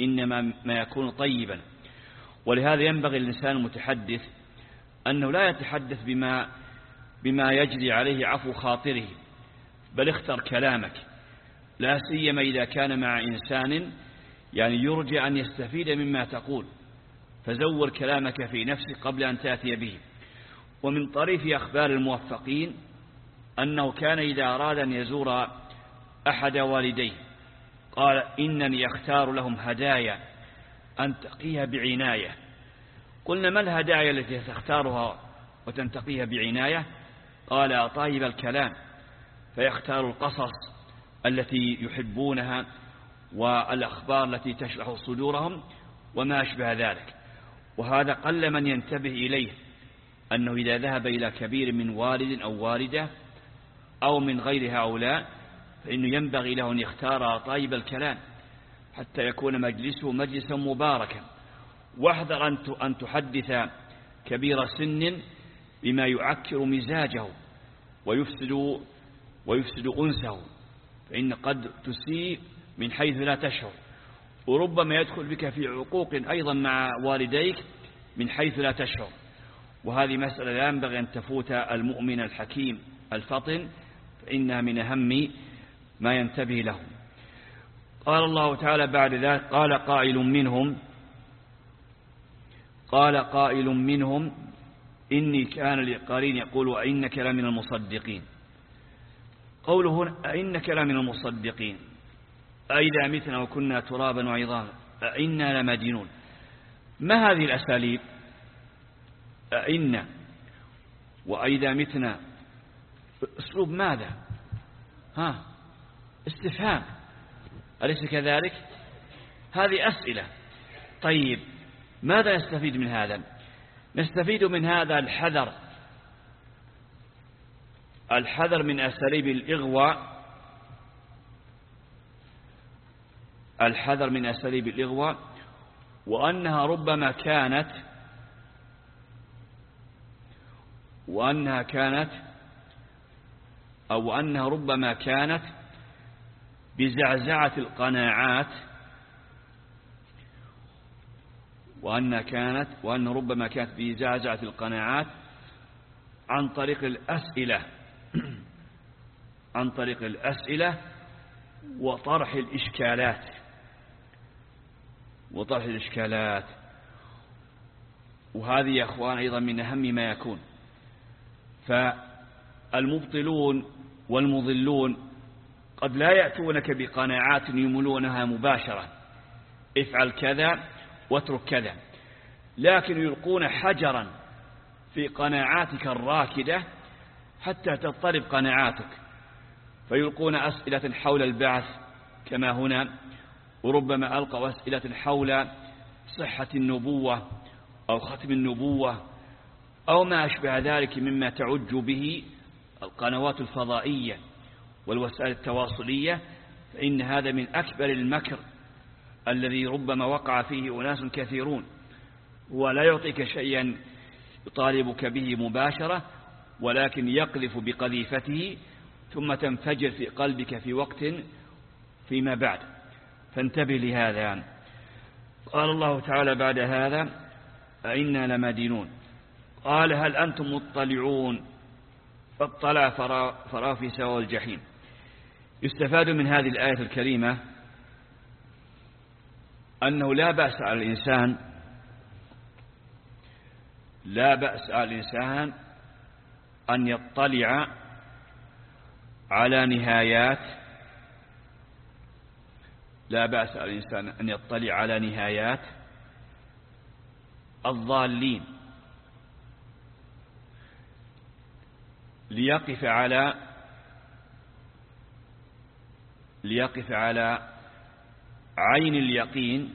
إنما ما يكون طيبا. ولهذا ينبغي الإنسان المتحدث أنه لا يتحدث بما بما يجري عليه عفو خاطره، بل اختر كلامك، لا سيما إذا كان مع إنسان يعني يرجى أن يستفيد مما تقول، فزور كلامك في نفسك قبل أن تأتي به. ومن طريف أخبار الموفقين أنه كان إذا أراد أن يزور أحد والديه قال إنني أختار لهم هدايا أنتقيها بعناية. قلنا ما الهدايا التي تختارها وتنتقيها بعناية؟ قال طيب الكلام، فيختار القصص التي يحبونها والأخبار التي تشرح صدورهم وما أشبه ذلك. وهذا قل من ينتبه إليه، أنه إذا ذهب إلى كبير من والد أو والدة أو من غير هؤلاء فإنه ينبغي له أن يختار طيب الكلام حتى يكون مجلسه مجلسا مباركا. واحذر أن تحدث كبير سن بما يعكر مزاجه ويفسد, ويفسد أنسه، فإن قد تسيء من حيث لا تشعر، وربما يدخل بك في عقوق أيضا مع والديك من حيث لا تشعر. وهذه مسألة لا ينبغي أن تفوت المؤمن الحكيم الفطن، فإنها من أهم ما ينتبه له. قال الله تعالى بعد ذلك قال قائل منهم قال قائل منهم إني كان لقرين يقول وإنك لمن المصدقين. قوله هنا أئنك لمن المصدقين، أئذا متنا وكنا ترابا وعظاما أئنا لمدينون. ما هذه الأساليب؟ أئنا وأئذا متنا، أسلوب ماذا؟ ها استفهام، أليس كذلك؟ هذه أسئلة. طيب ماذا نستفيد من هذا؟ نستفيد من هذا الحذر الحذر من أساليب الإغواء الحذر من أساليب الإغواء وأنها ربما كانت وأنها كانت أو أنها ربما كانت بزعزعة القناعات وأنها كانت وأن ربما كانت بزعزعة القناعات عن طريق الأسئلة عن طريق الأسئلة وطرح الإشكالات وطرح الإشكالات وهذه يا أخوان أيضا من أهم ما يكون. فالمبطلون والمضلون قد لا يأتونك بقناعات يملونها مباشرة، افعل كذا واترك كذا، لكن يلقون حجرا في قناعاتك الراكدة حتى تضطرب قناعاتك، فيلقون أسئلة حول البعث كما هنا، وربما ألقوا أسئلة حول صحة النبوة أو ختم النبوة أو ما أشبه ذلك مما تعج به القنوات الفضائية والوسائل التواصلية. فإن هذا من أكبر المكر الذي ربما وقع فيه أناس كثيرون، ولا يعطيك شيئا يطالبك به مباشرة، ولكن يقذف بقذيفته ثم تنفجر في قلبك في وقت فيما بعد. فانتبه لهذا. قال الله تعالى بعد هذا أئنا لمدينون. قال هل أنتم مطلعون؟ فاطلع فرأى في سواء الجحيم. يستفاد من هذه الآية الكريمة أنه لا بأس على الإنسان لا بأس على الإنسان أن يطلع على نهايات لا بأس على الإنسان أن يطلع على نهايات الضالين ليقف على ليقف على عين اليقين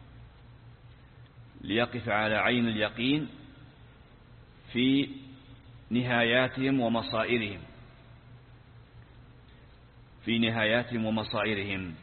ليقف على عين اليقين في نهاياتهم ومصائرهم في نهاياتهم ومصائرهم.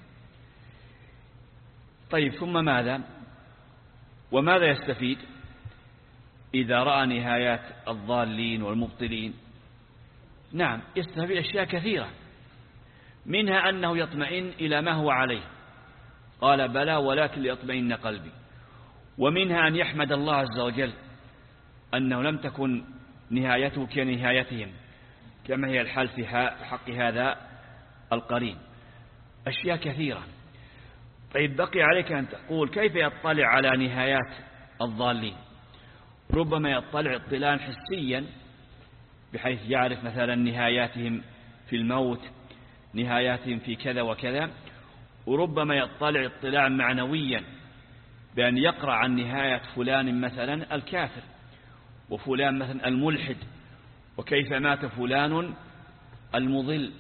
طيب ثم ماذا؟ وماذا يستفيد إذا رأى نهايات الضالين والمبطلين؟ نعم يستفيد أشياء كثيرة، منها أنه يطمئن إلى ما هو عليه، قال بلى ولكن ليطمئن قلبي. ومنها أن يحمد الله عز وجل أنه لم تكن نهايته كنهايتهم كما هي الحال في حق هذا القرين. أشياء كثيرة. طيب بقي عليك أن تقول كيف يطلع على نهايات الضالين؟ ربما يطلع اطلاعا حسيا بحيث يعرف مثلا نهاياتهم في الموت، نهاياتهم في كذا وكذا، وربما يطلع اطلاعا معنويا بأن يقرأ عن نهاية فلان مثلا الكافر، وفلان مثلا الملحد، وكيف مات فلان المضل،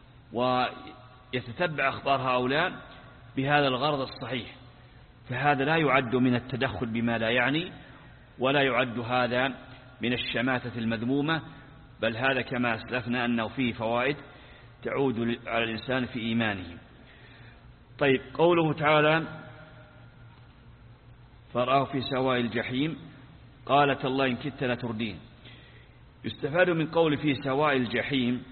ويتتبع أخبار هؤلاء بهذا الغرض الصحيح. فهذا لا يعد من التدخل بما لا يعني، ولا يعد هذا من الشماتة المذمومة، بل هذا كما أسلفنا أنه فيه فوائد تعود على الإنسان في إيمانه. طيب قوله تعالى فرآه في سواء الجحيم قالت الله إن كدت لتردين. يستفاد من قول في سواء الجحيم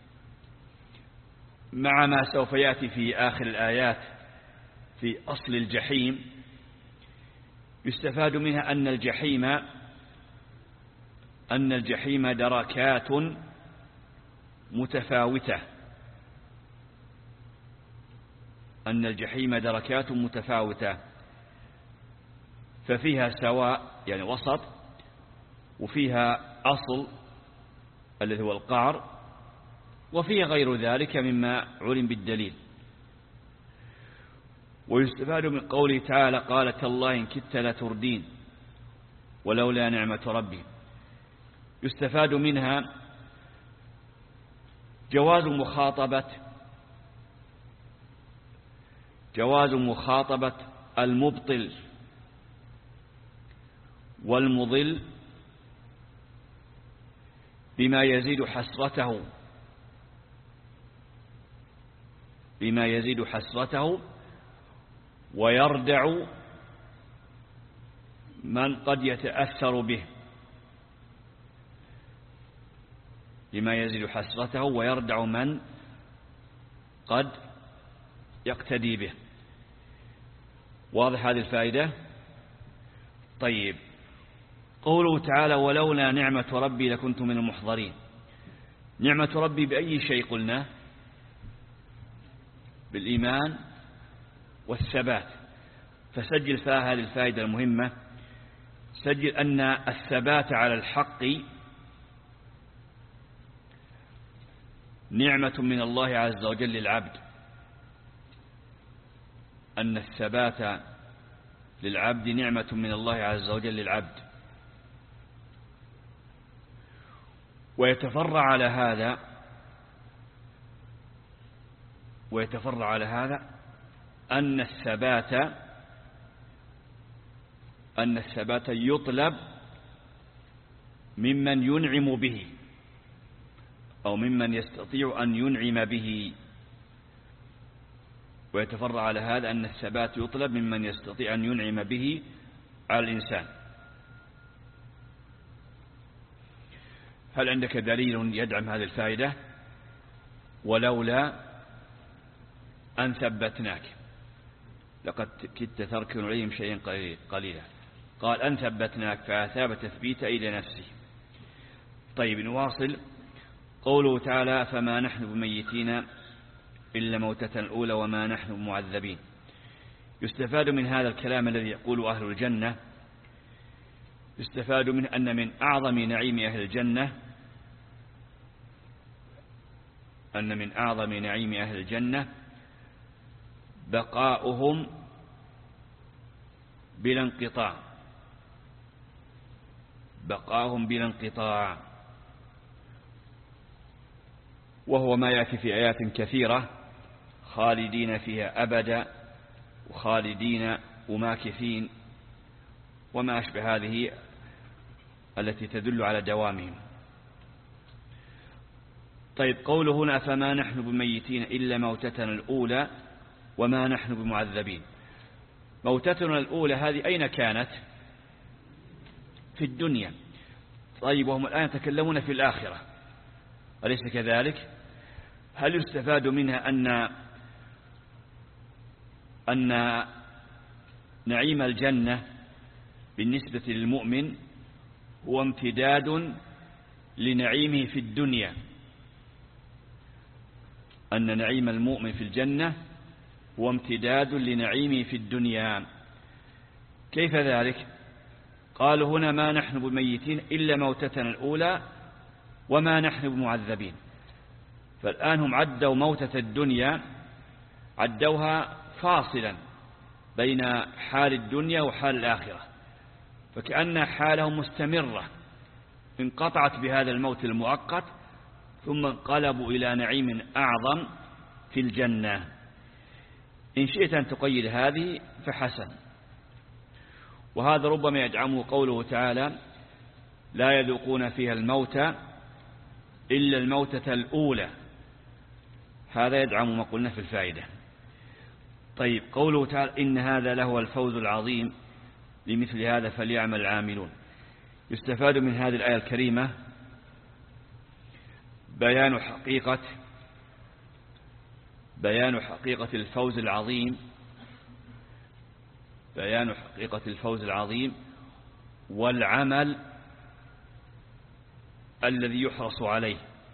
مع ما سوف يأتي في آخر الآيات في أصل الجحيم، يستفاد منها أن الجحيم أن الجحيم دركات متفاوتة أن الجحيم دركات متفاوتة ففيها سواء يعني وسط، وفيها أصل الذي هو القعر، وفيها غير ذلك مما علم بالدليل. ويستفاد من قوله تعالى قالت الله إن كدت لتردين ولولا نعمة ربي. يستفاد منها جواز مخاطبة جواز مخاطبة المبطل والمضل بما يزيد حسرته بما يزيد حسرته ويردع من قد يتأثر به بما يزيد حسرته ويردع من قد يقتدي به. واضح هذه الفائدة؟ طيب قوله تعالى ولولا نعمة ربي لكنت من المحضرين. نعمة ربي بأي شيء قلنا؟ بالإيمان والثبات. فسجل فيها هذه الفائدة المهمة، سجل أن الثبات على الحق نعمة من الله عز وجل للعبد، أن الثبات للعبد نعمة من الله عز وجل للعبد. ويتفرع على هذا ويتفرع على هذا أن الثبات أن الثبات يطلب ممن ينعم به أو ممن يستطيع أن ينعم به. ويتفرع على هذا أن الثبات يطلب ممن يستطيع أن ينعم به على الإنسان. هل عندك دليل يدعم هذه الفائدة؟ ولولا أن ثبتناك لقد كدت تركن عليهم شيئا قليلا. قال أن ثبتناك فأثاب تثبيت إلى نفسه. طيب نواصل. قوله تعالى فما نحن بميتين إلا موتة الأولى وما نحن بمعذبين. يستفاد من هذا الكلام الذي يقول أهل الجنة، يستفاد منه أن من أعظم نعيم أهل الجنة أن من أعظم نعيم أهل الجنة بقاؤهم بلا انقطاع بقاؤهم بلا انقطاع وهو ما يأتي في آيات كثيرة خالدين فيها أبدا وخالدين وماكثين وما أشبه هذه التي تدل على دوامهم. طيب قوله هنا فما نحن بميتين إلا موتتنا الأولى وما نحن بمعذبين. موتتنا الأولى هذه أين كانت؟ في الدنيا. طيب وهم الآن يتكلمون في الآخرة أليس كذلك؟ هل يستفاد منها أن أن نعيم الجنة بالنسبة للمؤمن هو امتداد لنعيمه في الدنيا، أن نعيم المؤمن في الجنة هو امتداد لنعيمه في الدنيا. كيف ذلك؟ قالوا هنا ما نحن بميتين إلا موتتنا الأولى وما نحن بمعذبين. فالآن هم عدوا موتة الدنيا، عدوها فاصلا بين حال الدنيا وحال الآخرة، فكأن حالهم مستمرة، انقطعت بهذا الموت المؤقت ثم انقلبوا إلى نعيم أعظم في الجنة. إن شئت أن تقيد هذه فحسن. وهذا ربما يدعمه قوله تعالى لا يذوقون فيها الموت إلا الموتة الأولى، هذا يدعم ما قلنا في الفائدة. طيب، قوله تعالى إن هذا لهو الفوز العظيم لمثل هذا فليعمل العاملون. يستفاد من هذه الآية الكريمة بيان حقيقة بيان حقيقة الفوز العظيم بيان حقيقة الفوز العظيم والعمل الذي يحرص عليه.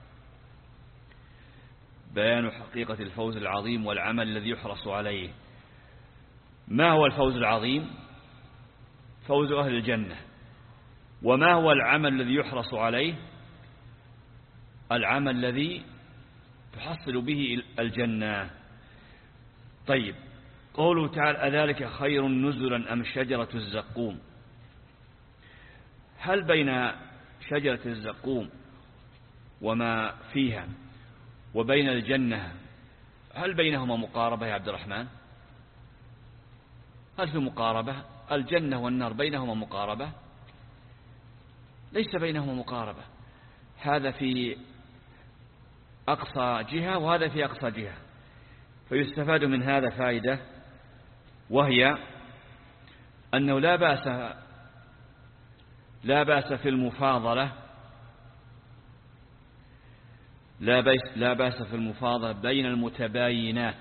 بيان حقيقة الفوز العظيم والعمل الذي يحرص عليه. ما هو الفوز العظيم؟ فوز أهل الجنة. وما هو العمل الذي يحرص عليه؟ العمل الذي تحصل به الجنة. طيب، قوله تعالى أذلك خير نزلا أم شجرة الزقوم؟ هل بين شجرة الزقوم وما فيها وبين الجنة هل بينهما مقاربة يا عبد الرحمن؟ هل في مقاربة؟ الجنة والنار بينهما مقاربة؟ ليس بينهما مقاربة، هذا في أقصى جهة وهذا في أقصى جهة. فيستفاد من هذا فائدة، وهي أنه لا بأس لا بأس في المفاضلة لا بأس لا بأس في المفاضلة بين المتباينات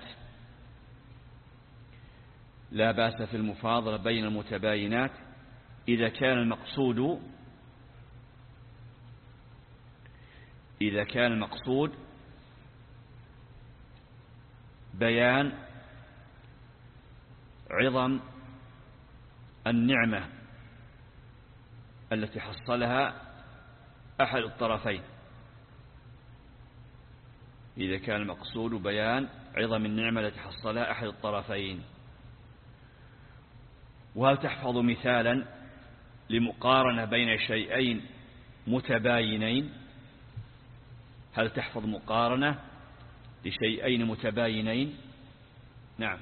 لا بأس في المفاضلة بين المتباينات إذا كان المقصود إذا كان المقصود بيان عظم النعمة التي حصلها أحد الطرفين. إذا كان المقصود بيان عظم النعمة التي حصلها أحد الطرفين. وهل تحفظ مثالا لمقارنة بين شيئين متباينين؟ هل تحفظ مقارنة لشيئين متباينين؟ نعم.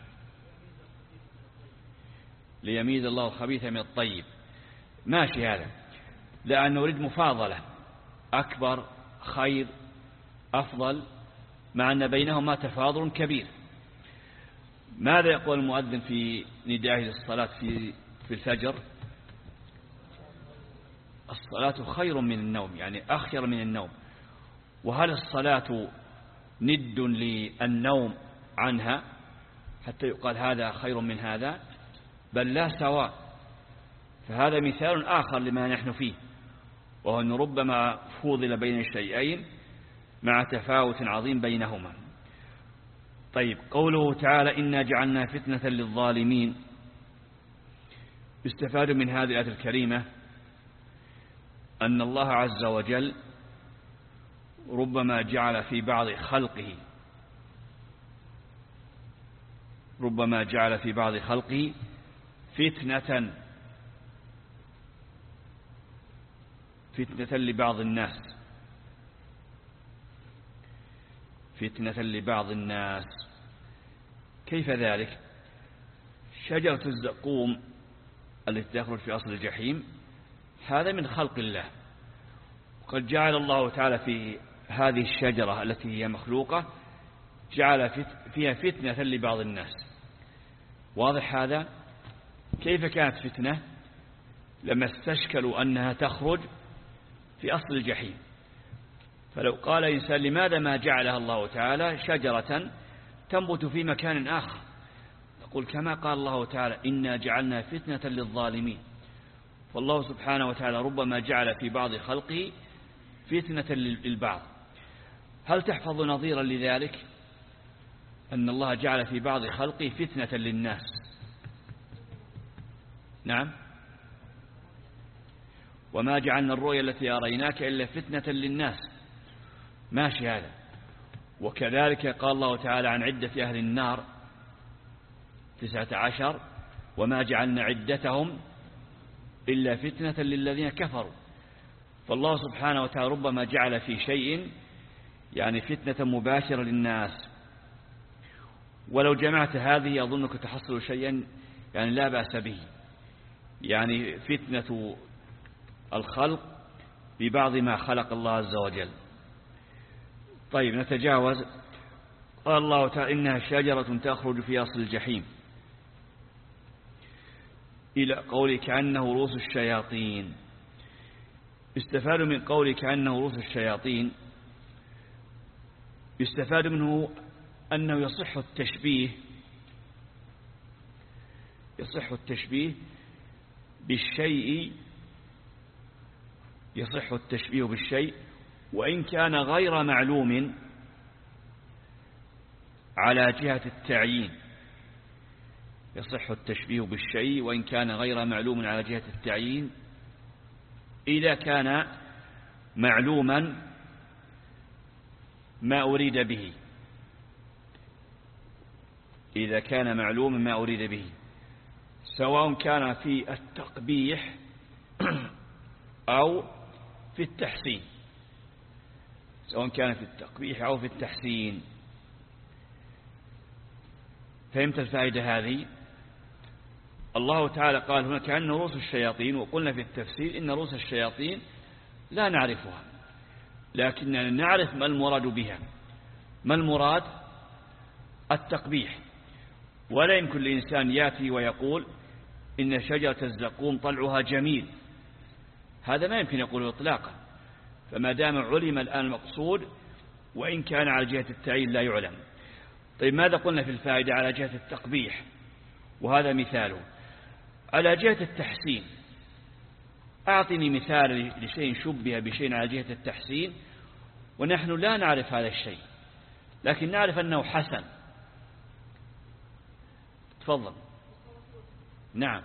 ليميز الله الخبيث من الطيب، ماشي هذا، لأنه نريد مفاضلة أكبر، خير، أفضل، مع أن بينهما تفاضل كبير. ماذا يقول المؤذن في ندائه للصلاة في في الفجر؟ الصلاة خير من النوم، يعني أخير من النوم. وهل الصلاة ند للنوم عنها حتى يقال هذا خير من هذا؟ بل لا سواء. فهذا مثال آخر لما نحن فيه، وهو أن ربما فوضل بين الشيئين مع تفاوت عظيم بينهما. طيب، قوله تعالى إنا جعلنا فتنة للظالمين. يستفاد من هذه الآية الكريمة أن الله عز وجل ربما جعل في بعض خلقه ربما جعل في بعض خلقه فتنة فتنة لبعض الناس فتنة لبعض الناس كيف ذلك؟ شجرة الزقوم التي تخرج في أصل الجحيم هذا من خلق الله، وقد جعل الله تعالى في هذه الشجرة التي هي مخلوقة جعل فيها فتنة لبعض الناس. واضح هذا؟ كيف كانت فتنة؟ لما استشكلوا أنها تخرج في أصل الجحيم. فلو قال إنسان لماذا ما جعلها الله تعالى شجرة تنبت في مكان آخر، نقول كما قال الله تعالى إنا جعلنا فتنة للظالمين، والله سبحانه وتعالى ربما جعل في بعض خلقه فتنة للبعض. هل تحفظ نظيرا لذلك أن الله جعل في بعض خلقه فتنة للناس؟ نعم، وما جعلنا الرؤيا التي أريناك إلا فتنة للناس، ماشي هذا. وكذلك قال الله تعالى عن عدة أهل النار تسعة عشر وما جعلنا عدتهم إلا فتنة للذين كفروا. فالله سبحانه وتعالى ربما جعل في شيء يعني فتنة مباشرة للناس. ولو جمعت هذه أظنك تحصل شيئا يعني لا بأس به، يعني فتنة الخلق ببعض ما خلق الله عز وجل. طيب نتجاوز. قال الله تعالى إنها شجرة تخرج في أصل الجحيم إلى قولي كأنه رؤوس الشياطين. يستفاد من قولي كأنه رؤوس الشياطين، يستفاد منه أنه يصح التشبيه يصح التشبيه بالشيء يصح التشبيه بالشيء وإن كان غير معلوم على جهة التعيين. يصح التشبيه بالشيء وإن كان غير معلوم على جهة التعيين إذا كان معلوما ما أريد به إذا كان معلوما ما أريد به سواء كان في التقبيح أو في التحسين سواء كان في التقبيح أو في التحسين. فهمت الفائدة هذه؟ الله تعالى قال هنا كأن رؤوس الشياطين، وقلنا في التفسير إن رؤوس الشياطين لا نعرفها لكننا نعرف ما المراد بها. ما المراد؟ التقبيح. ولا يمكن لإنسان يأتي ويقول إن شجرة الزقوم طلعها جميل، هذا ما يمكن يقوله إطلاقا. فما دام علم الآن المقصود وإن كان على جهة التعيين لا يعلم. طيب ماذا قلنا في الفائدة على جهة التقبيح؟ وهذا مثاله. على جهة التحسين أعطني مثال لشيء شبه بشيء على جهة التحسين ونحن لا نعرف هذا الشيء لكن نعرف أنه حسن. تفضل. نعم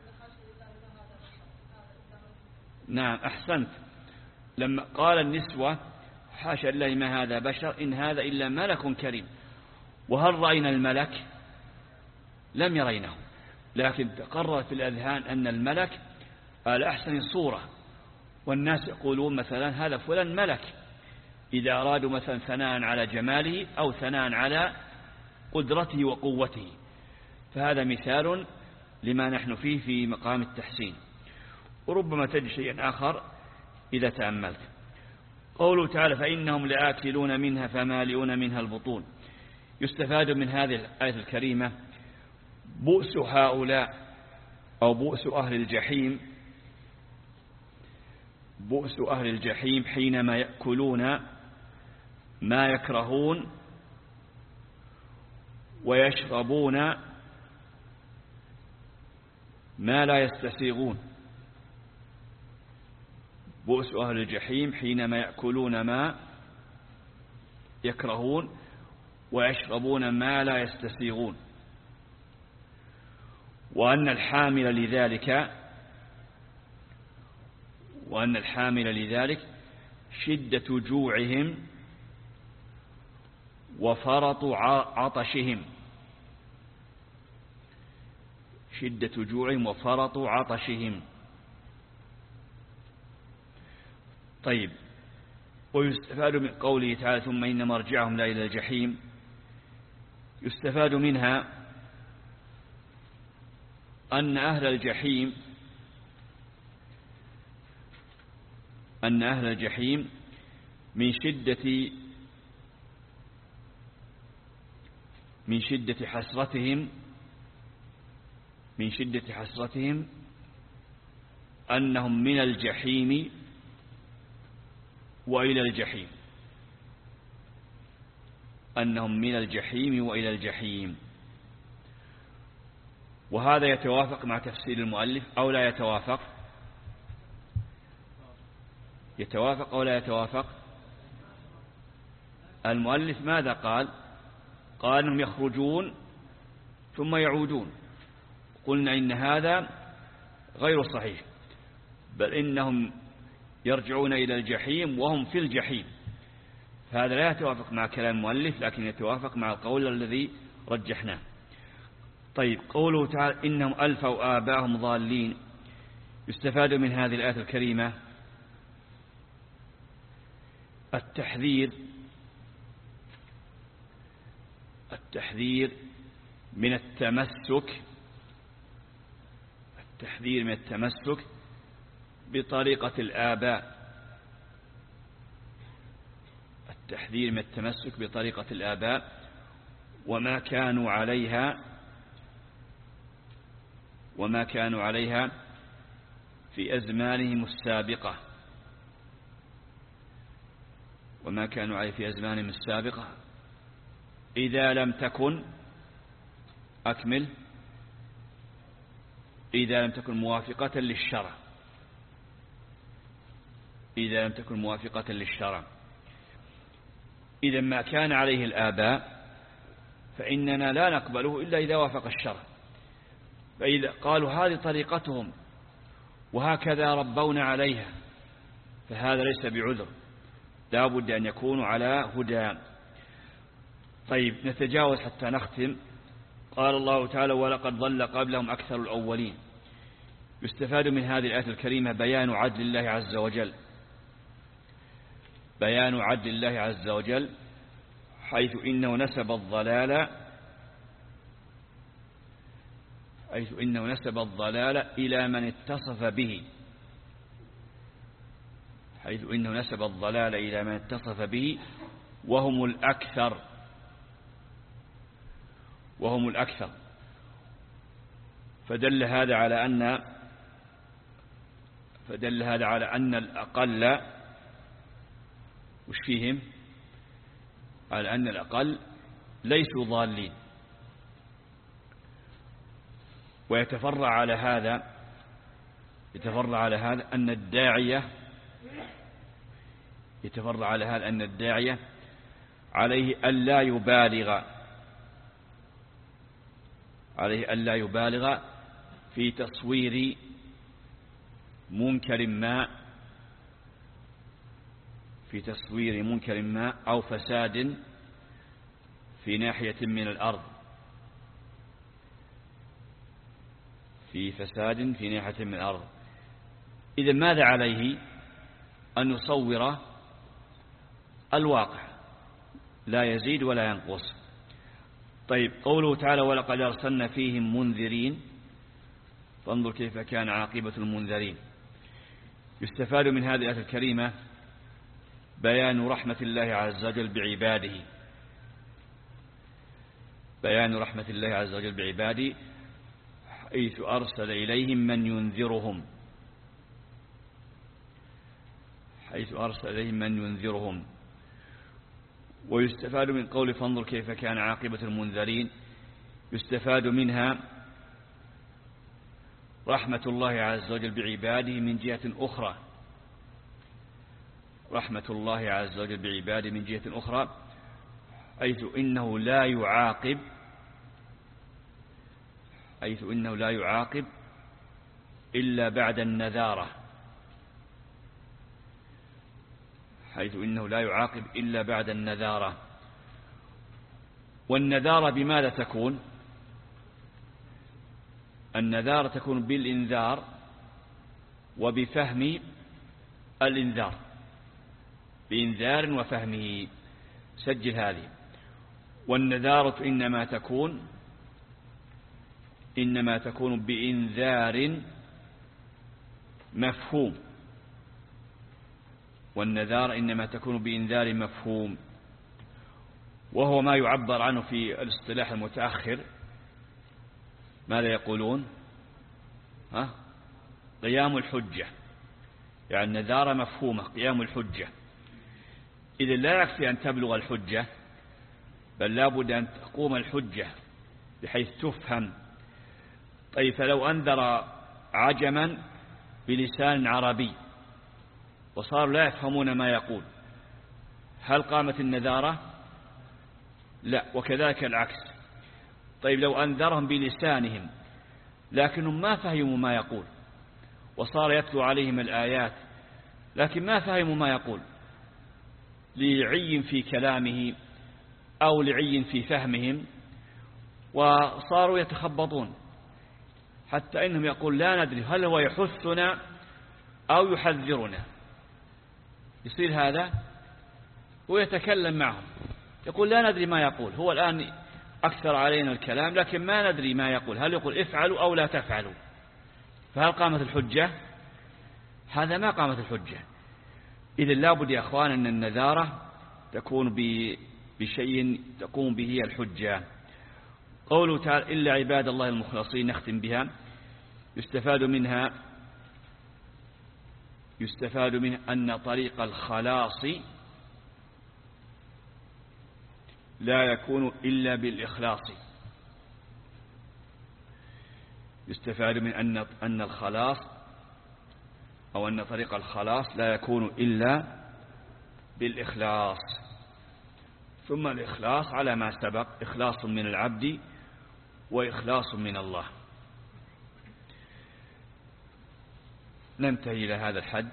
نعم أحسنت. لما قال النسوة حاشا الله ما هذا بشر إن هذا إلا ملك كريم. وهل رأينا الملك؟ لم يرينه، لكن تقرر في الأذهان أن الملك على أحسن صورة، والناس يقولون مثلا هذا فلان ملك إذا أرادوا مثلا ثناء على جماله أو ثناء على قدرته وقوته. فهذا مثال لما نحن فيه في مقام التحسين. وربما تجد شيئا آخر إذا تأملت. قوله تعالى فإنهم لآكلون منها فمالئون منها البطون. يستفاد من هذه الآية الكريمة بؤس هؤلاء أو بؤس أهل الجحيم بؤس أهل الجحيم حينما يأكلون ما يكرهون ويشربون ما لا يستسيغون. بؤس أهل الجحيم حينما يأكلون ما يكرهون ويشربون ما لا يستسيغون. وأن الحامل لذلك وأن الحامل لذلك شدة جوعهم وفرط عطشهم شدة جوعهم وفرط عطشهم. طيب ويستفاد من قوله تعالى ثم إن مرجعهم لا إلى الجحيم. يستفاد منها أن أهل الجحيم أن أهل الجحيم من شدة من شدة حسرتهم من شدة حسرتهم أنهم من الجحيم وإلى الجحيم أنهم من الجحيم وإلى الجحيم. وهذا يتوافق مع تفسير المؤلف أو لا يتوافق؟ يتوافق أو لا يتوافق؟ المؤلف ماذا قال؟ قال أنهم يخرجون ثم يعودون. قلنا إن هذا غير صحيح، بل إنهم يرجعون إلى الجحيم وهم في الجحيم. هذا لا يتوافق مع كلام المؤلف، لكن يتوافق مع القول الذي رجحناه. طيب، قوله تعالى إنهم ألفوا آباءهم ضالين، يستفاد من هذه الآية الكريمة التحذير التحذير من التمسك التحذير من التمسك بطريقة الآباء التحذير من التمسك بطريقة الآباء وما كانوا عليها وما كانوا عليها في أزمانهم السابقة وما كانوا عليه في أزمانهم السابقة إذا لم تكن أكمل إذا لم تكن موافقة للشرع إذا لم تكن موافقة للشرع إذا ما كان عليه الآباء فإننا لا نقبله إلا إذا وافق الشرع. فإذا قالوا هذه طريقتهم وهكذا ربونا عليها فهذا ليس بعذر، لا بد أن يكونوا على هدى. طيب، نتجاوز حتى نختم. قال الله تعالى ولقد ضل قبلهم أكثر الأولين. يستفاد من هذه الآية الكريمة بيان عدل الله عز وجل بيان عدل الله عز وجل حيث إنه نسب الضلال حيث إنه نسب الضلال إلى من اتصف به حيث إنه نسب الضلال إلى من اتصف به وهم الأكثر وهم الأكثر فدل هذا على أن فدل هذا على أن الأقل وش فيهم على أن الأقل ليسوا ضالين. ويتفرع على هذا يتفرع على هذا أن الداعية يتفرع على هذا أن الداعية عليه ألا يبالغ عليه ألا يبالغ في تصوير منكر ما في تصوير منكر ما أو فساد في ناحية من الأرض في فساد في ناحية من الأرض. إذا ماذا عليه؟ أن يصور الواقع لا يزيد ولا ينقص. طيب، قوله تعالى ولقد أرسلنا فيهم منذرين، فانظر كيف كان عاقبة المنذرين. يستفاد من هذه الآية الكريمة بيان رحمة الله عز وجل بعباده بيان رحمة الله عز وجل بعباده حيث أرسل إليهم من ينذرهم حيث أرسل إليهم من ينذرهم. ويستفاد من قول فانظر كيف كان عاقبة المنذرين، يستفاد منها رحمة الله عز وجل بعباده من جهة أخرى رحمة الله عز وجل بعباده من جهة أخرى حيث إنه لا يعاقب حيث إنه لا يعاقب إلا بعد النذارة حيث إنه لا يعاقب إلا بعد النذارة. والنذارة بماذا تكون؟ النذارة تكون بالإنذار وبفهم الإنذار بإنذار وفهمه. سجل هذه. والنذارة إنما تكون إنما تكون بإنذار مفهوم والنذار إنما تكون بإنذار مفهوم، وهو ما يعبر عنه في الاصطلاح المتأخر. ماذا يقولون؟ ها؟ قيام الحجة، يعني النذارة مفهومة قيام الحجة. إذا لا يكفي أن تبلغ الحجة، بل لا بد أن تقوم الحجة بحيث تفهم طيب فلو أنذر عجما بلسان عربي وصاروا لا يفهمون ما يقول، هل قامت النذارة؟ لا. وكذلك العكس. طيب لو أنذرهم بلسانهم لكنهم ما فهموا ما يقول وصار يتلو عليهم الآيات لكن ما فهموا ما يقول، لعي في كلامه أو لعي في فهمهم، وصاروا يتخبطون حتى إنهم يقول لا ندري هل هو يحثنا أو يحذرنا. يصير هذا ويتكلم معهم يقول لا ندري ما يقول، هو الآن أكثر علينا الكلام لكن ما ندري ما يقول، هل يقول افعلوا أو لا تفعلوا. فهل قامت الحجة؟ هذا ما قامت الحجة. إذن لابد يا أخوان أن النذارة تكون بشيء تقوم به الحجة. قوله تعالى إلا عباد الله المخلصين، نختم بها. يستفاد منها يستفاد منها أن طريق الخلاص لا يكون إلا بالإخلاص. يستفاد من أن أن الخلاص أو أن طريق الخلاص لا يكون إلا بالإخلاص. ثم الإخلاص على ما سبق، إخلاص من العبد وإخلاص من الله. ننتهي إلى هذا الحد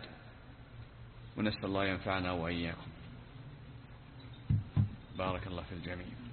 ونسأل الله ينفعنا وإياكم. بارك الله في الجميع.